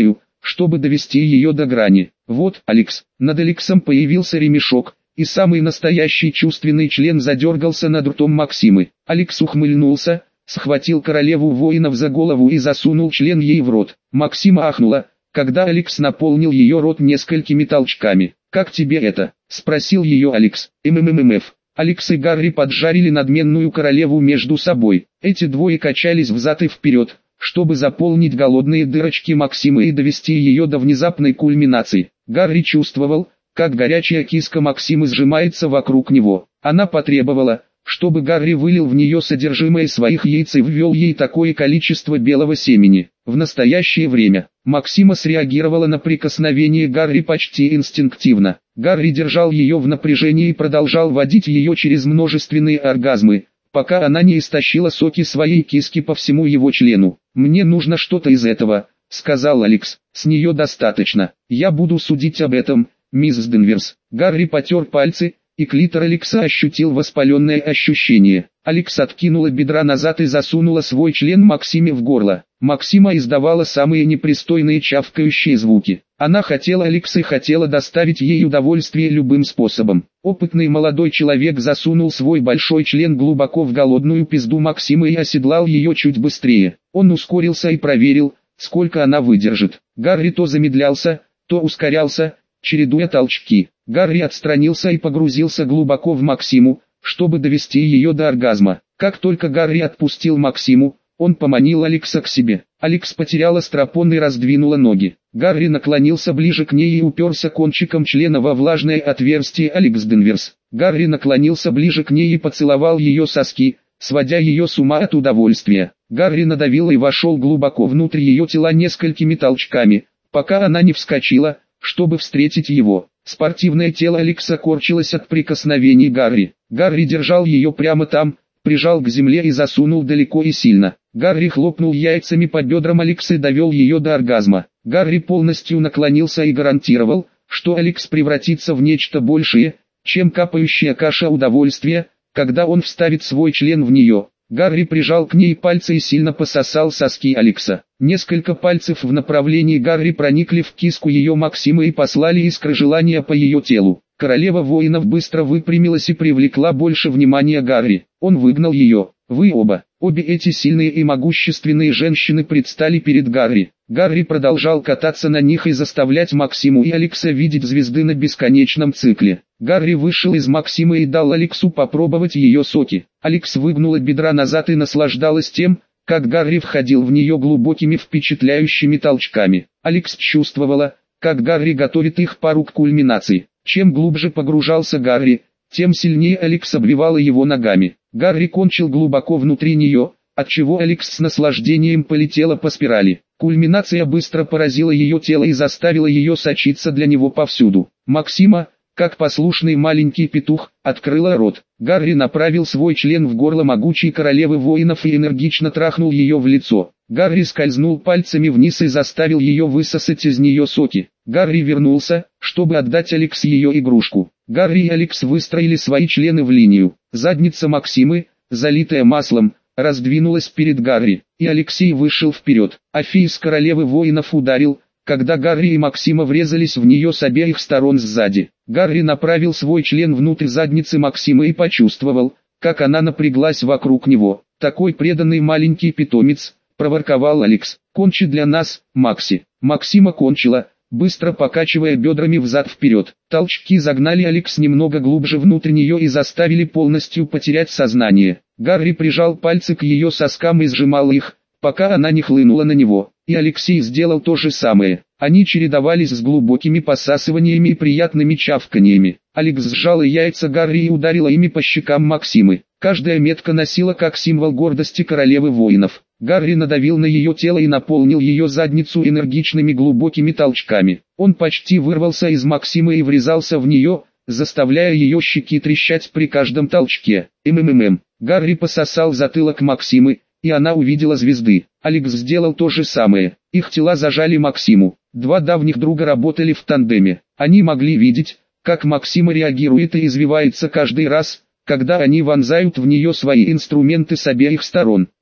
чтобы довести ее до грани. Вот, Алекс. Над Алексом появился ремешок, и самый настоящий чувственный член задергался над ртом Максимы. Алекс ухмыльнулся, схватил королеву воинов за голову и засунул член ей в рот. Максима ахнула, когда Алекс наполнил ее рот несколькими толчками. «Как тебе это?» – спросил ее Алекс. МММФ. Алекс и Гарри поджарили надменную королеву между собой. Эти двое качались взад и вперед, чтобы заполнить голодные дырочки Максимы и довести ее до внезапной кульминации. Гарри чувствовал, как горячая киска Максимы сжимается вокруг него. Она потребовала, чтобы Гарри вылил в нее содержимое своих яиц и ввел ей такое количество белого семени. В настоящее время Максима среагировала на прикосновение Гарри почти инстинктивно. Гарри держал ее в напряжении и продолжал водить ее через множественные оргазмы, пока она не истощила соки своей киски по всему его члену. «Мне нужно что-то из этого», — сказал Алекс. «С нее достаточно. Я буду судить об этом, мисс Денверс». Гарри потер пальцы, и клитор Алекса ощутил воспаленное ощущение. Алекс откинула бедра назад и засунула свой член Максиме в горло. Максима издавала самые непристойные чавкающие звуки. Она хотела Алекса и хотела доставить ей удовольствие любым способом. Опытный молодой человек засунул свой большой член глубоко в голодную пизду Максимы и оседлал ее чуть быстрее. Он ускорился и проверил, сколько она выдержит. Гарри то замедлялся, то ускорялся, чередуя толчки. Гарри отстранился и погрузился глубоко в Максиму, чтобы довести ее до оргазма. Как только Гарри отпустил Максиму, он поманил Алекса к себе. Алекс потеряла стропон и раздвинула ноги. Гарри наклонился ближе к ней и уперся кончиком члена во влажное отверстие Алекс Денверс. Гарри наклонился ближе к ней и поцеловал ее соски, сводя ее с ума от удовольствия. Гарри надавил и вошел глубоко внутрь ее тела несколькими толчками, пока она не вскочила, чтобы встретить его. Спортивное тело Алекса корчилось от прикосновений Гарри. Гарри держал ее прямо там, прижал к земле и засунул далеко и сильно. Гарри хлопнул яйцами по бедрам Алекса и довел ее до оргазма. Гарри полностью наклонился и гарантировал, что Алекс превратится в нечто большее, чем капающая каша удовольствия, когда он вставит свой член в нее. Гарри прижал к ней пальцы и сильно пососал соски Алекса. Несколько пальцев в направлении Гарри проникли в киску ее Максимы и послали искры желания по ее телу. Королева воинов быстро выпрямилась и привлекла больше внимания Гарри. Он выгнал ее. Обе эти сильные и могущественные женщины предстали перед Гарри. Гарри продолжал кататься на них и заставлять Максиму и Алекса видеть звезды на бесконечном цикле. Гарри вышел из Максимы и дал Алексу попробовать ее соки. Алекс выгнула бедра назад и наслаждалась тем, как Гарри входил в нее глубокими впечатляющими толчками. Алекс чувствовала, как Гарри готовит их пару к кульминации. Чем глубже погружался Гарри, тем сильнее Алекс обвивала его ногами. Гарри кончил глубоко внутри нее, отчего Алекс с наслаждением полетела по спирали. Кульминация быстро поразила ее тело и заставила ее сочиться для него повсюду. Максима, как послушный маленький петух, открыла рот. Гарри направил свой член в горло могучей королевы воинов и энергично трахнул ее в лицо. Гарри скользнул пальцами вниз и заставил ее высосать из нее соки. Гарри вернулся, чтобы отдать Алекс ее игрушку. Гарри и Алекс выстроили свои члены в линию. Задница Максимы, залитая маслом, раздвинулась перед Гарри, и Алексей вышел вперед. Афис королевы воинов ударил, когда Гарри и Максима врезались в нее с обеих сторон сзади. Гарри направил свой член внутрь задницы Максимы и почувствовал, как она напряглась вокруг него. «Такой преданный маленький питомец», — проворковал Алекс. «Кончи для нас, Макси». Максима кончила, быстро покачивая бедрами взад-вперед. Толчки загнали Алекс немного глубже внутрь нее и заставили полностью потерять сознание. Гарри прижал пальцы к ее соскам и сжимал их, пока она не хлынула на него. И Алексей сделал то же самое. Они чередовались с глубокими посасываниями и приятными чавканьями. Алекс сжала яйца Гарри и ударила ими по щекам Максимы. Каждая метка носила как символ гордости королевы воинов. Гарри надавил на ее тело и наполнил ее задницу энергичными глубокими толчками. Он почти вырвался из Максимы и врезался в нее, заставляя ее щеки трещать при каждом толчке. Гарри пососал затылок Максимы, и она увидела звезды. Алекс сделал то же самое. Их тела зажали Максиму. Два давних друга работали в тандеме. Они могли видеть, как Максима реагирует и извивается каждый раз, когда они вонзают в нее свои инструменты с обеих сторон.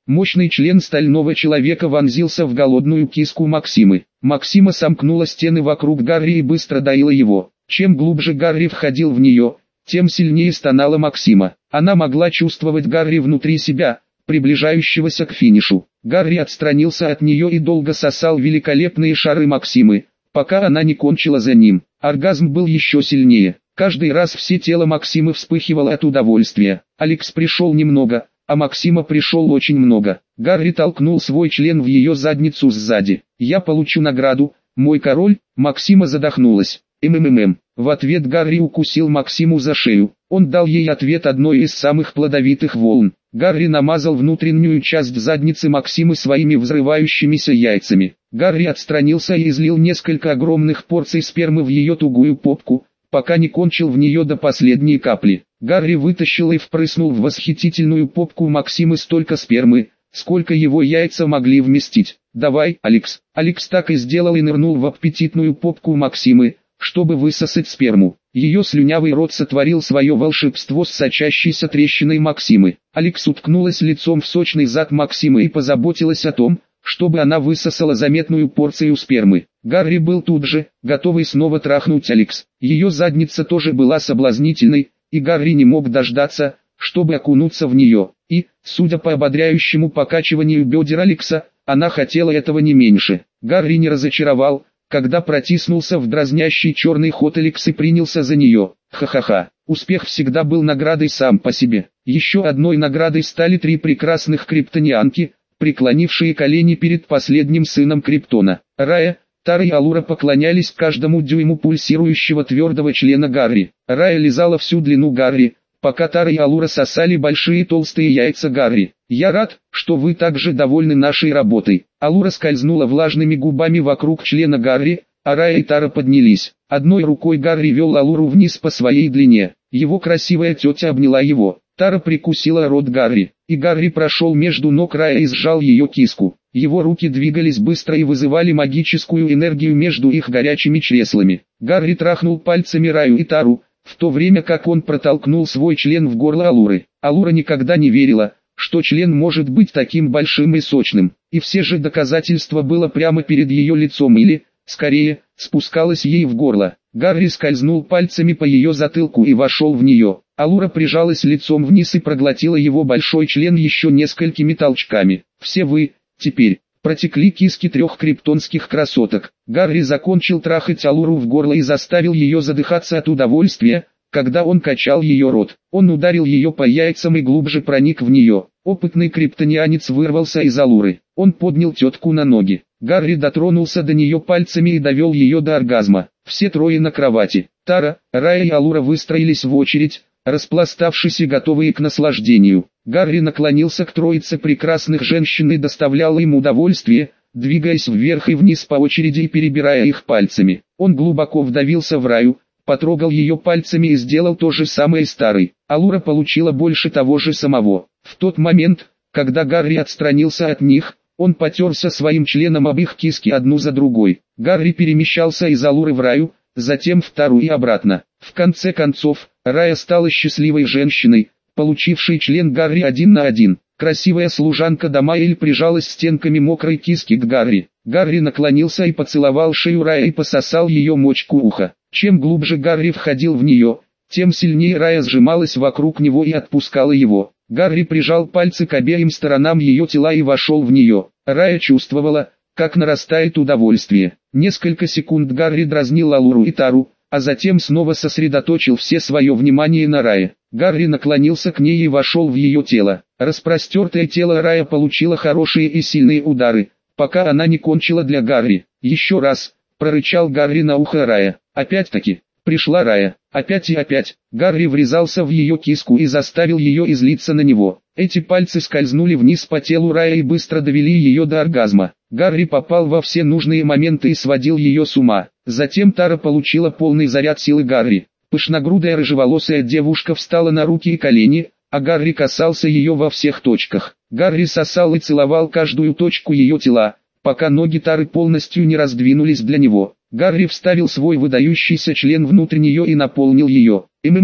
Мощный член стального человека вонзился в голодную киску Максимы. Максима сомкнула стены вокруг Гарри и быстро доила его. Чем глубже Гарри входил в нее, тем сильнее стонала Максима. Она могла чувствовать Гарри внутри себя, приближающегося к финишу. Гарри отстранился от нее и долго сосал великолепные шары Максимы, пока она не кончила за ним. Оргазм был еще сильнее. Каждый раз все тело Максимы вспыхивало от удовольствия. Алекс пришел немного, а Максима пришел очень много. Гарри толкнул свой член в ее задницу сзади. «Я получу награду, мой король», Максима задохнулась. В ответ Гарри укусил Максиму за шею. Он дал ей ответ одной из самых плодовитых волн. Гарри намазал внутреннюю часть задницы Максимы своими взрывающимися яйцами. Гарри отстранился и излил несколько огромных порций спермы в ее тугую попку, пока не кончил в нее до последней капли. Гарри вытащил и впрыснул в восхитительную попку Максимы столько спермы, сколько его яйца могли вместить. «Давай, Алекс». Алекс так и сделал и нырнул в аппетитную попку Максимы, чтобы высосать сперму. Ее слюнявый рот сотворил свое волшебство с сочащейся трещиной Максимы. Алекс уткнулась лицом в сочный зад Максимы и позаботилась о том, чтобы она высосала заметную порцию спермы. Гарри был тут же, готовый снова трахнуть Алекс. Ее задница тоже была соблазнительной, и Гарри не мог дождаться, чтобы окунуться в нее. И, судя по ободряющему покачиванию бедер Алекса, она хотела этого не меньше. Гарри не разочаровал, когда протиснулся в дразнящий черный ход Алекс и принялся за нее. Ха-ха-ха. Успех всегда был наградой сам по себе. Еще одной наградой стали 3 прекрасных криптонианки, преклонившие колени перед последним сыном Криптона. Рая, Тара и Алура поклонялись каждому дюйму пульсирующего твердого члена Гарри. Рая лизала всю длину Гарри, пока Тара и Алура сосали большие толстые яйца Гарри. «Я рад, что вы также довольны нашей работой». Алура скользнула влажными губами вокруг члена Гарри, а Рая и Тара поднялись. Одной рукой Гарри вел Алуру вниз по своей длине. Его красивая тетя обняла его. Тара прикусила рот Гарри, и Гарри прошел между ног Рая и сжал ее киску. Его руки двигались быстро и вызывали магическую энергию между их горячими чреслами. Гарри трахнул пальцами Раю и Тару, в то время как он протолкнул свой член в горло Алуры. Алура никогда не верила, что член может быть таким большим и сочным, и все же доказательство было прямо перед ее лицом или, скорее, спускалось ей в горло. Гарри скользнул пальцами по ее затылку и вошел в нее. Алура прижалась лицом вниз и проглотила его большой член еще несколькими толчками. «Все вы, теперь», протекли киски 3 криптонских красоток. Гарри закончил трахать Алуру в горло и заставил ее задыхаться от удовольствия, когда он качал ее рот. Он ударил ее по яйцам и глубже проник в нее. Опытный криптонианец вырвался из Алуры. Он поднял тетку на ноги. Гарри дотронулся до нее пальцами и довел ее до оргазма. Все трое на кровати. Тара, Рая и Алура выстроились в очередь, распластавшись и готовые к наслаждению. Гарри наклонился к троице прекрасных женщин и доставлял им удовольствие, двигаясь вверх и вниз по очереди и перебирая их пальцами. Он глубоко вдавился в Раю, потрогал ее пальцами и сделал то же самое с Тарой. Алура получила больше того же самого. В тот момент, когда Гарри отстранился от них, он потерся своим членом об их киски одну за другой. Гарри перемещался из Алуры в Раю, затем в Тару и обратно. В конце концов, Рая стала счастливой женщиной, получившей член Гарри 1 на 1. Красивая служанка Дамаэль прижалась стенками мокрой киски к Гарри. Гарри наклонился и поцеловал шею Рая и пососал ее мочку уха. Чем глубже Гарри входил в нее, тем сильнее Рая сжималась вокруг него и отпускала его. Гарри прижал пальцы к обеим сторонам ее тела и вошел в нее. Рая чувствовала, как нарастает удовольствие. Несколько секунд Гарри дразнил Алуру и Тару, а затем снова сосредоточил все свое внимание на Рае. Гарри наклонился к ней и вошел в ее тело. Распростертое тело Рая получило хорошие и сильные удары, пока она не кончила для Гарри. «Еще раз», — прорычал Гарри на ухо Рая. Опять-таки, пришла Рая. Опять и опять. Гарри врезался в ее киску и заставил ее излиться на него. Эти пальцы скользнули вниз по телу Рая и быстро довели ее до оргазма. Гарри попал во все нужные моменты и сводил ее с ума. Затем Тара получила полный заряд силы Гарри. Пышногрудая рыжеволосая девушка встала на руки и колени, а Гарри касался ее во всех точках. Гарри сосал и целовал каждую точку ее тела, пока ноги Тары полностью не раздвинулись для него. Гарри вставил свой выдающийся член внутрь нее и наполнил ее.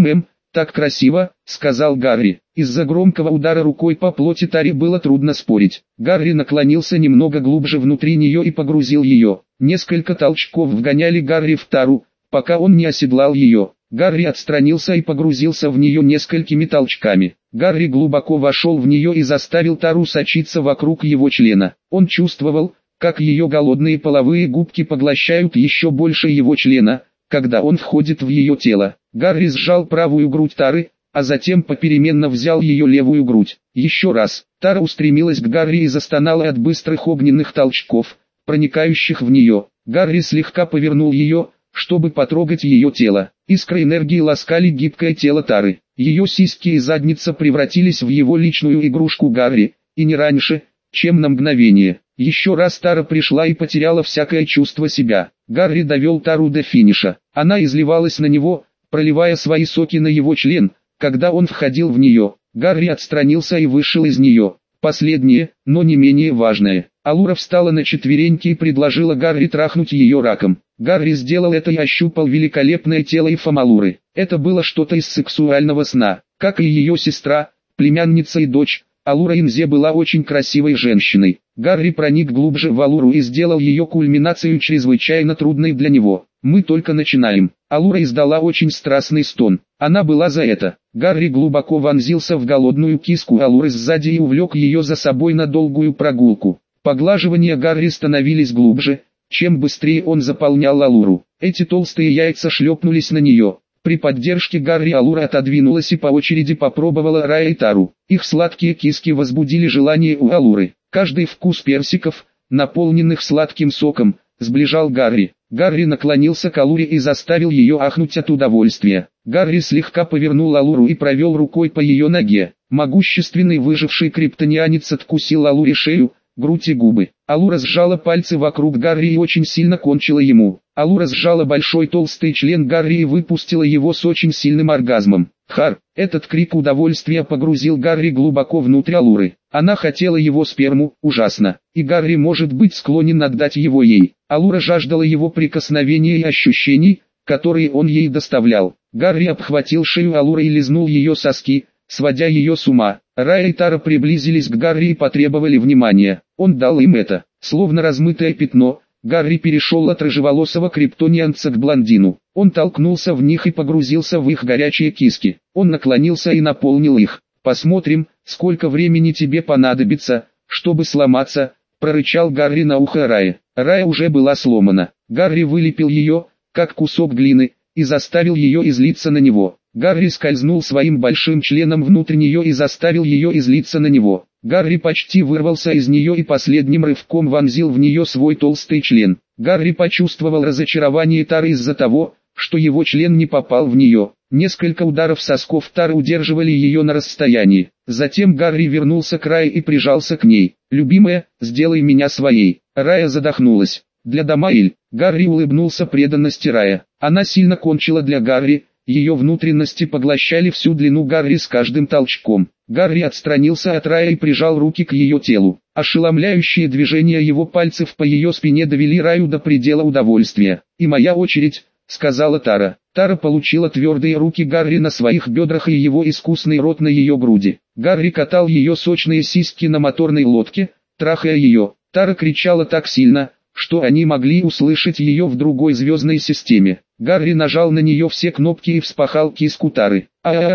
«Так красиво», — сказал Гарри. Из-за громкого удара рукой по плоти Таре было трудно спорить. Гарри наклонился немного глубже внутри нее и погрузил ее. Несколько толчков вгоняли Гарри в Тару, пока он не оседлал ее. Гарри отстранился и погрузился в нее несколькими толчками. Гарри глубоко вошел в нее и заставил Тару сочиться вокруг его члена. Он чувствовал, как ее голодные половые губки поглощают еще больше его члена, когда он входит в ее тело. Гарри сжал правую грудь Тары, а затем попеременно взял ее левую грудь. Еще раз, Тара устремилась к Гарри и застонала от быстрых огненных толчков, проникающих в нее. Гарри слегка повернул ее, чтобы потрогать ее тело. Искры энергии ласкали гибкое тело Тары. Ее сиськи и задница превратились в его личную игрушку Гарри, и не раньше, чем на мгновение. Еще раз Тара пришла и потеряла всякое чувство себя. Гарри довел Тару до финиша. Она изливалась на него, проливая свои соки на его член, когда он входил в нее. Гарри отстранился и вышел из нее. Последнее, но не менее важное. Алура встала на четвереньки и предложила Гарри трахнуть ее раком. Гарри сделал это и ощупал великолепное тело и Фамалуры. Это было что-то из сексуального сна. Как и ее сестра, племянница и дочь, Алура Инзе была очень красивой женщиной. Гарри проник глубже в Алуру и сделал ее кульминацию чрезвычайно трудной для него. «Мы только начинаем». Алура издала очень страстный стон. Она была за это. Гарри глубоко вонзился в голодную киску Алуры сзади и увлек ее за собой на долгую прогулку. Поглаживания Гарри становились глубже, чем быстрее он заполнял Алуру. Эти толстые яйца шлепнулись на нее. При поддержке Гарри Алура отодвинулась и по очереди попробовала Рая и Тару. Их сладкие киски возбудили желание у Алуры. Каждый вкус персиков, наполненных сладким соком, сближал Гарри. Гарри наклонился к Алуре и заставил ее ахнуть от удовольствия. Гарри слегка повернул Алуру и провел рукой по ее ноге. Могущественный выживший криптонианец откусил Алуре шею, грудь и губы. Алура сжала пальцы вокруг Гарри и очень сильно кончила ему. Алура сжала большой толстый член Гарри и выпустила его с очень сильным оргазмом. Хар! Этот крик удовольствия погрузил Гарри глубоко внутрь Алуры. Она хотела его сперму, ужасно, и Гарри может быть склонен отдать его ей. Алура жаждала его прикосновений и ощущений, которые он ей доставлял. Гарри обхватил шею Алуры и лизнул ее соски, сводя ее с ума. Рая и Тара приблизились к Гарри и потребовали внимания. Он дал им это. Словно размытое пятно, Гарри перешел от рыжеволосого криптонианца к блондину. Он толкнулся в них и погрузился в их горячие киски. Он наклонился и наполнил их. «Посмотрим, сколько времени тебе понадобится, чтобы сломаться», — прорычал Гарри на ухо Рае. Рая уже была сломана. Гарри вылепил ее, как кусок глины, и заставил ее излиться на него. Гарри скользнул своим большим членом внутрь нее и заставил ее излиться на него. Гарри почти вырвался из нее и последним рывком вонзил в нее свой толстый член. Гарри почувствовал разочарование Тары из-за того, что его член не попал в нее. Несколько ударов сосков Тары удерживали ее на расстоянии. Затем Гарри вернулся к Рае и прижался к ней. «Любимая, сделай меня своей». Рая задохнулась. «Для Дамаэль». Гарри улыбнулся преданности Рая. Она сильно кончила для Гарри. Ее внутренности поглощали всю длину Гарри с каждым толчком. Гарри отстранился от Рая и прижал руки к ее телу. Ошеломляющие движения его пальцев по ее спине довели Раю до предела удовольствия. «И моя очередь», — сказала Тара. Тара получила твердые руки Гарри на своих бедрах и его искусный рот на ее груди. Гарри катал ее сочные сиськи на моторной лодке, трахая ее. Тара кричала так сильно, что они могли услышать ее в другой звездной системе. Гарри нажал на нее все кнопки и вспахал киску Тары.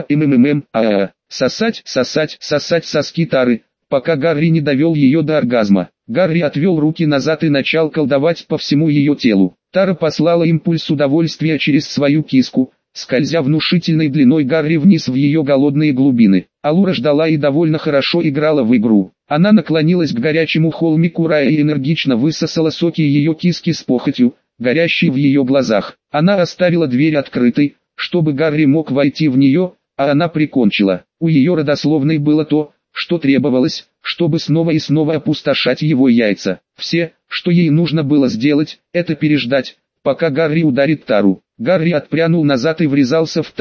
Сосать, сосать, сосать соски Тары, пока Гарри не довел ее до оргазма. Гарри отвел руки назад и начал колдовать по всему ее телу. Тара послала импульс удовольствия через свою киску, скользя внушительной длиной Гарри вниз в ее голодные глубины. Алура ждала и довольно хорошо играла в игру. Она наклонилась к горячему холмику Рая и энергично высосала соки ее киски с похотью, горящей в ее глазах. Она оставила дверь открытой, чтобы Гарри мог войти в нее, а она прикончила. У ее родословной было то, что требовалось, чтобы снова и снова опустошать его яйца. Все, что ей нужно было сделать, это переждать, пока Гарри ударит Тару. Гарри отпрянул назад и врезался в Тару,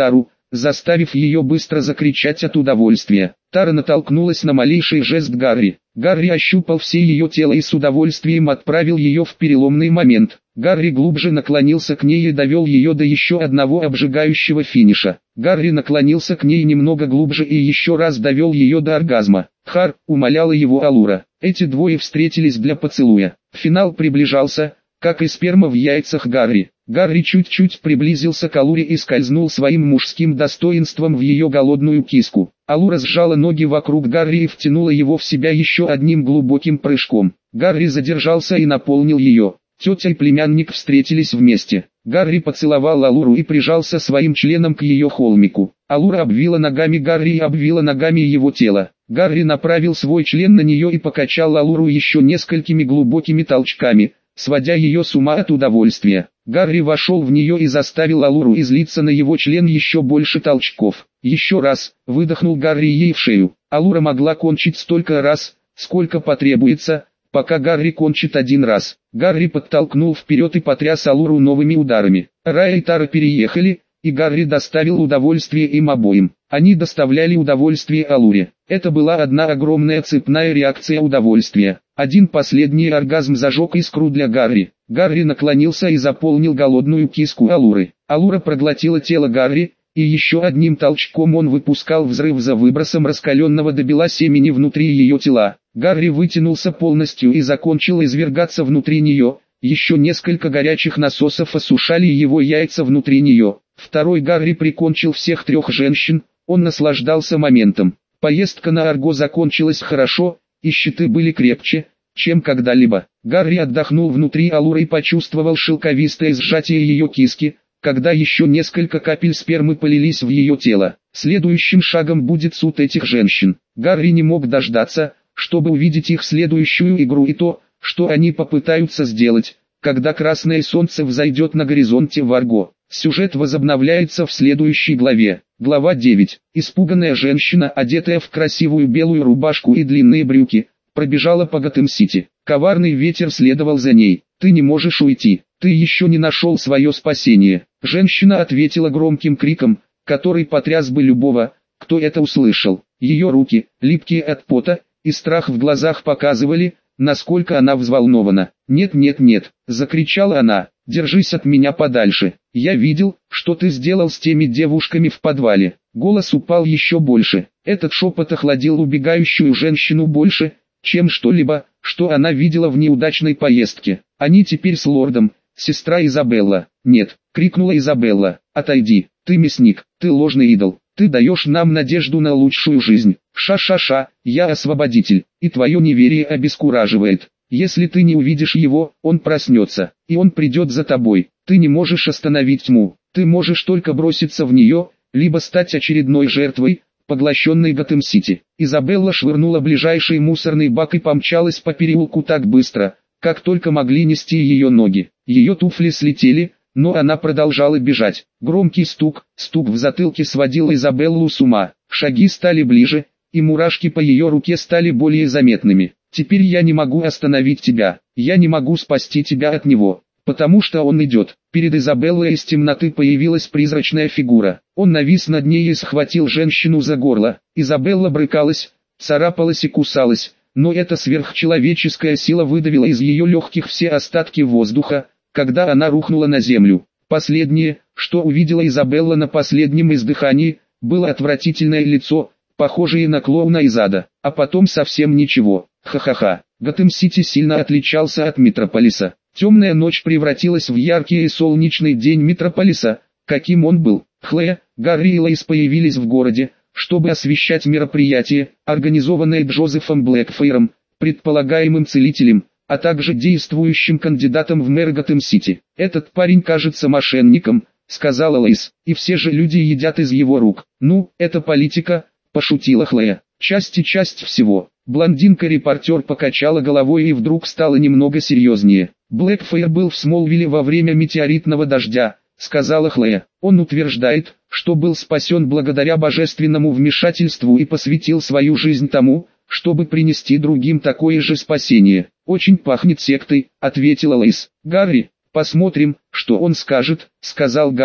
заставив ее быстро закричать от удовольствия. Тара натолкнулась на малейший жест Гарри. Гарри ощупал все ее тело и с удовольствием отправил ее в переломный момент. Гарри глубже наклонился к ней и довел ее до еще одного обжигающего финиша. Гарри наклонился к ней немного глубже и еще раз довел ее до оргазма. «Хар», — умоляла его Алура. Эти двое встретились для поцелуя. Финал приближался, как и сперма в яйцах Гарри. Гарри чуть-чуть приблизился к Алуре и скользнул своим мужским достоинством в ее голодную киску. Алура сжала ноги вокруг Гарри и втянула его в себя еще одним глубоким прыжком. Гарри задержался и наполнил ее. Тетя и племянник встретились вместе. Гарри поцеловал Алуру и прижался своим членом к ее холмику. Алура обвила ногами Гарри и обвила ногами его тело. Гарри направил свой член на нее и покачал Алуру еще несколькими глубокими толчками, сводя ее с ума от удовольствия. Гарри вошел в нее и заставил Алуру излиться на его член еще больше толчков. «Еще раз», — выдохнул Гарри ей в шею. Алура могла кончить столько раз, сколько потребуется, пока Гарри кончит один раз. Гарри подтолкнул вперед и потряс Алуру новыми ударами. Рая и Тара переехали, и Гарри доставил удовольствие им обоим. Они доставляли удовольствие Алуре. Это была одна огромная цепная реакция удовольствия. Один последний оргазм зажег искру для Гарри. Гарри наклонился и заполнил голодную киску Алуры. Алура проглотила тело Гарри, и еще одним толчком он выпускал взрыв за выбросом раскаленного до бела семени внутри ее тела. Гарри вытянулся полностью и закончил извергаться внутри нее. Еще несколько горячих насосов осушали его яйца внутри нее. Второй Гарри прикончил всех трех женщин, он наслаждался моментом. Поездка на Арго закончилась хорошо, и щиты были крепче, чем когда-либо. Гарри отдохнул внутри Алуры и почувствовал шелковистое сжатие ее киски, когда еще несколько капель спермы полились в ее тело. Следующим шагом будет суд этих женщин. Гарри не мог дождаться, чтобы увидеть их следующую игру и то, что они попытаются сделать, когда красное солнце взойдет на горизонте в Арго. Сюжет возобновляется в следующей главе. Глава 9. Испуганная женщина, одетая в красивую белую рубашку и длинные брюки, пробежала по Готэм-Сити. Коварный ветер следовал за ней. «Ты не можешь уйти, ты еще не нашел свое спасение». Женщина ответила громким криком, который потряс бы любого, кто это услышал. Ее руки, липкие от пота, и страх в глазах показывали, насколько она взволнована. «Нет, нет, нет», — закричала она, — «держись от меня подальше. Я видел, что ты сделал с теми девушками в подвале». Голос упал еще больше. Этот шепот охладил убегающую женщину больше, чем что-либо, что она видела в неудачной поездке. «Они теперь с лордом, сестра Изабелла». «Нет», — крикнула Изабелла, — «отойди, ты мясник, ты ложный идол, ты даешь нам надежду на лучшую жизнь. Ша-ша-ша, я освободитель, и твое неверие обескураживает. Если ты не увидишь его, он проснется, и он придет за тобой. Ты не можешь остановить тьму, ты можешь только броситься в нее, либо стать очередной жертвой, поглощенной Готэм-Сити». Изабелла швырнула ближайший мусорный бак и помчалась по переулку так быстро, как только могли нести ее ноги. Ее туфли слетели, но она продолжала бежать. Громкий стук в затылке сводил Изабеллу с ума. Шаги стали ближе, и мурашки по ее руке стали более заметными. «Теперь я не могу остановить тебя, я не могу спасти тебя от него, потому что он идет». Перед Изабеллой из темноты появилась призрачная фигура. Он навис над ней и схватил женщину за горло. Изабелла брыкалась, царапалась и кусалась, но эта сверхчеловеческая сила выдавила из ее легких все остатки воздуха, когда она рухнула на землю. Последнее, что увидела Изабелла на последнем издыхании, было отвратительное лицо, похожее на клоуна из ада, а потом совсем ничего. Ха-ха-ха. Готэм-Сити сильно отличался от Метрополиса. Темная ночь превратилась в яркий и солнечный день Метрополиса, каким он был. Хлоя, Гарри и Лоис появились в городе, чтобы освещать мероприятие, организованное Джозефом Блэкфейром, предполагаемым целителем, а также действующим кандидатом в мэр Готэм-Сити. «Этот парень кажется мошенником», — сказала Лоис, — «и все же люди едят из его рук». «Ну, это политика», — пошутила Хлоя. «Часть всего». Блондинка-репортер покачала головой и вдруг стала немного серьезнее. «Блэкфейр был в Смолвиле во время метеоритного дождя», — сказала Хлоя. «Он утверждает, что был спасен благодаря божественному вмешательству и посвятил свою жизнь тому, чтобы принести другим такое же спасение». «Очень пахнет сектой», — ответила Лоис. «Гарри, посмотрим, что он скажет», — сказал Гарри.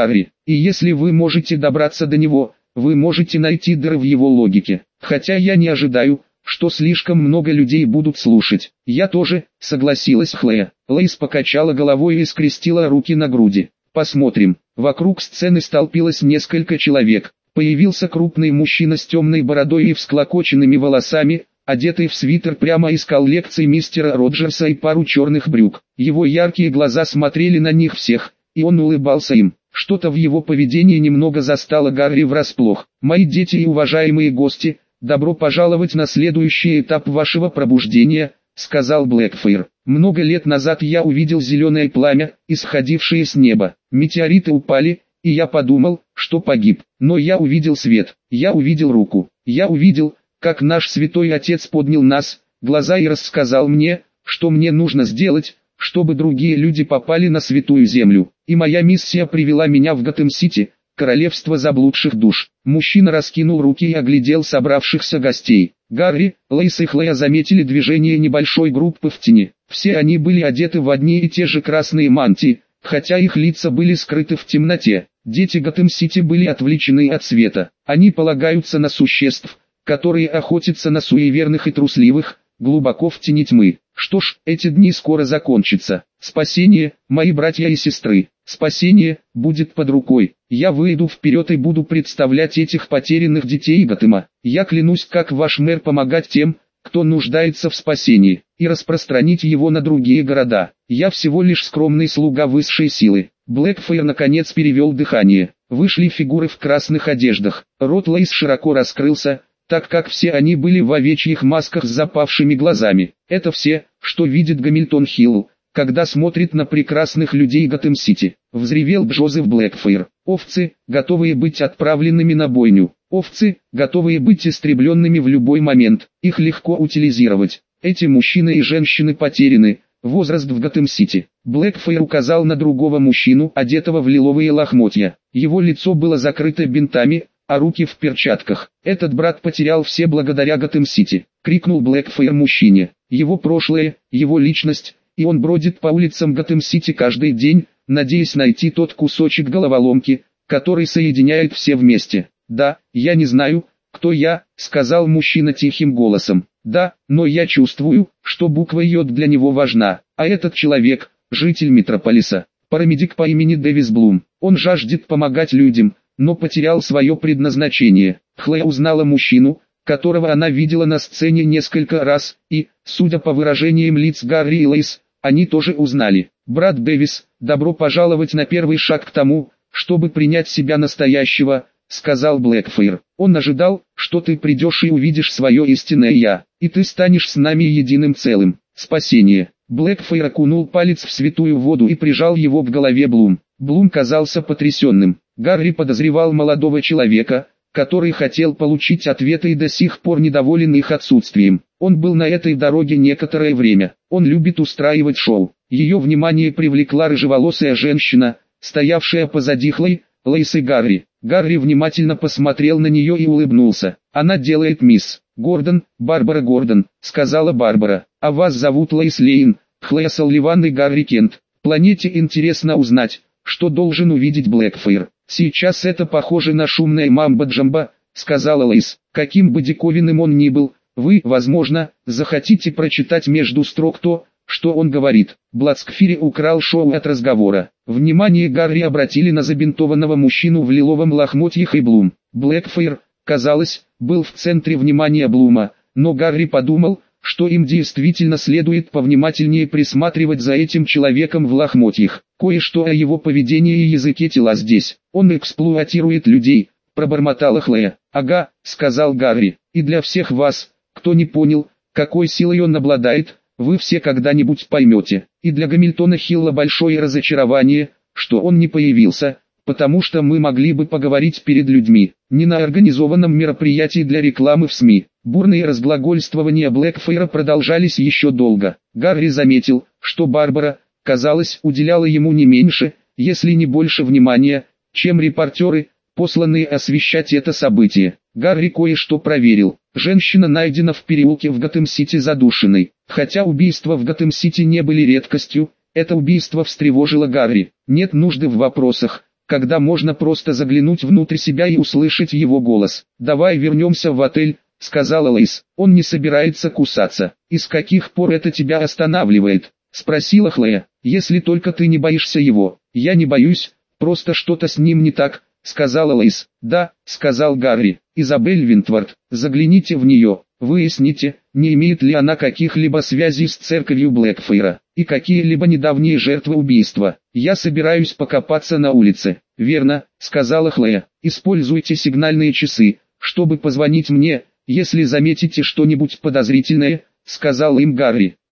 И если вы можете добраться до него, вы можете найти дыры в его логике. Хотя я не ожидаю, что слишком много людей будут слушать. Я тоже, согласилась Хлоя. Лейс покачала головой и скрестила руки на груди. Посмотрим. Вокруг сцены столпилось несколько человек. Появился крупный мужчина с темной бородой и всклокоченными волосами, одетый в свитер прямо из коллекции мистера Роджерса и пару черных брюк. Его яркие глаза смотрели на них всех, и он улыбался им. Что-то в его поведении немного застало Гарри врасплох. «Мои дети и уважаемые гости, добро пожаловать на следующий этап вашего пробуждения», — сказал Блэкфир. «Много лет назад я увидел зеленое пламя, исходившее с неба. Метеориты упали, и я подумал, что погиб. Но я увидел свет, я увидел руку, я увидел, как наш святой отец поднял нас, глаза и рассказал мне, что мне нужно сделать, чтобы другие люди попали на святую землю. И моя миссия привела меня в Готэм-Сити, королевство заблудших душ». Мужчина раскинул руки и оглядел собравшихся гостей. Гарри, Лейс и Хлоя заметили движение небольшой группы в тени. Все они были одеты в одни и те же красные мантии, хотя их лица были скрыты в темноте. Дети Готэм-Сити были отвлечены от света. Они полагаются на существ, которые охотятся на суеверных и трусливых, глубоко в тени тьмы. Что ж, эти дни скоро закончатся. Спасение, мои братья и сестры, спасение, будет под рукой. Я выйду вперед и буду представлять этих потерянных детей Готэма. Я клянусь, как ваш мэр, помогать тем, кто нуждается в спасении, и распространить его на другие города. Я всего лишь скромный слуга высшей силы. Блэкфир наконец перевел дыхание. Вышли фигуры в красных одеждах. Рот Лейс широко раскрылся, так как все они были в овечьих масках с запавшими глазами. Это все, что видит Гамильтон Хилл, когда смотрит на прекрасных людей Готэм-Сити. Взревел Джозеф Блэкфир. Овцы, готовые быть отправленными на бойню. Овцы, готовые быть истребленными в любой момент. Их легко утилизировать. Эти мужчины и женщины потеряны. Возраст в Готэм-Сити. Блэкфир указал на другого мужчину, одетого в лиловые лохмотья. Его лицо было закрыто бинтами, а руки в перчатках. «Этот брат потерял все благодаря Готэм-Сити», — крикнул Блэкфир мужчине. «Его прошлое, его личность, и он бродит по улицам Готэм-Сити каждый день, надеясь найти тот кусочек головоломки, который соединяет все вместе». «Да, я не знаю, кто я», — сказал мужчина тихим голосом. «Да, но я чувствую, что буква J для него важна. А этот человек, житель Метрополиса, парамедик по имени Дэвис Блум. Он жаждет помогать людям, но потерял свое предназначение». Хлоя узнала мужчину, которого она видела на сцене несколько раз, и, судя по выражениям лиц Гарри и Лейс, они тоже узнали. «Брат Дэвис, добро пожаловать на первый шаг к тому, чтобы принять себя настоящего», — сказал Блэкфир. «Он ожидал, что ты придешь и увидишь свое истинное «я», и ты станешь с нами единым целым. Спасение». Блэкфир окунул палец в святую воду и прижал его к голове Блум. Блум казался потрясенным. Гарри подозревал молодого человека, который хотел получить ответы и до сих пор недоволен их отсутствием. Он был на этой дороге некоторое время. Он любит устраивать шоу. Ее внимание привлекла рыжеволосая женщина, стоявшая позади Хлои, Лейс и Гарри. Гарри внимательно посмотрел на нее и улыбнулся. «Она делает мисс Гордон, Барбара Гордон», — сказала Барбара. «А вас зовут Лейс Лейн, Хлоя Салливан и Гарри Кент. Планете интересно узнать, что должен увидеть Блэкфир. Сейчас это похоже на шумное мамбо-джамбо», — сказала Лейс. «Каким бы диковинным он ни был, вы, возможно, захотите прочитать между строк то, что он говорит». Блэкфир украл шоу от разговора. Внимание Гарри обратили на забинтованного мужчину в лиловом лохмотьях и Блум. Блэкфир, казалось, был в центре внимания Блума, но Гарри подумал, что им действительно следует повнимательнее присматривать за этим человеком в лохмотьях. Кое-что о его поведении и языке тела здесь. «Он эксплуатирует людей», — пробормотала Хлоя. «Ага», — сказал Гарри. «И для всех вас, кто не понял, какой силой он обладает, вы все когда-нибудь поймете. И для Гамильтона Хилла большое разочарование, что он не появился, потому что мы могли бы поговорить перед людьми, не на организованном мероприятии для рекламы в СМИ». Бурные разглагольствования Блэкфира продолжались еще долго. Гарри заметил, что Барбара, казалось, уделяла ему не меньше, если не больше внимания, чем репортеры, посланные освещать это событие. Гарри кое-что проверил. Женщина найдена в переулке в Готэм-Сити задушенной. Хотя убийства в Готэм-Сити не были редкостью, это убийство встревожило Гарри. Нет нужды в вопросах, когда можно просто заглянуть внутрь себя и услышать его голос. «Давай вернемся в отель», — сказала Лоис. «Он не собирается кусаться». «И с каких пор это тебя останавливает?» — спросила Хлоя. «Если только ты не боишься его». «Я не боюсь, просто что-то с ним не так», — сказала Лоис. «Да», — сказал Гарри. «Изабель Винтвард, загляните в нее, выясните, не имеет ли она каких-либо связей с церковью Блэкфейра, и какие-либо недавние жертвы убийства. Я собираюсь покопаться на улице». «Верно», — сказала Хлоя. «Используйте сигнальные часы, чтобы позвонить мне, если заметите что-нибудь подозрительное», — сказал им Гарри.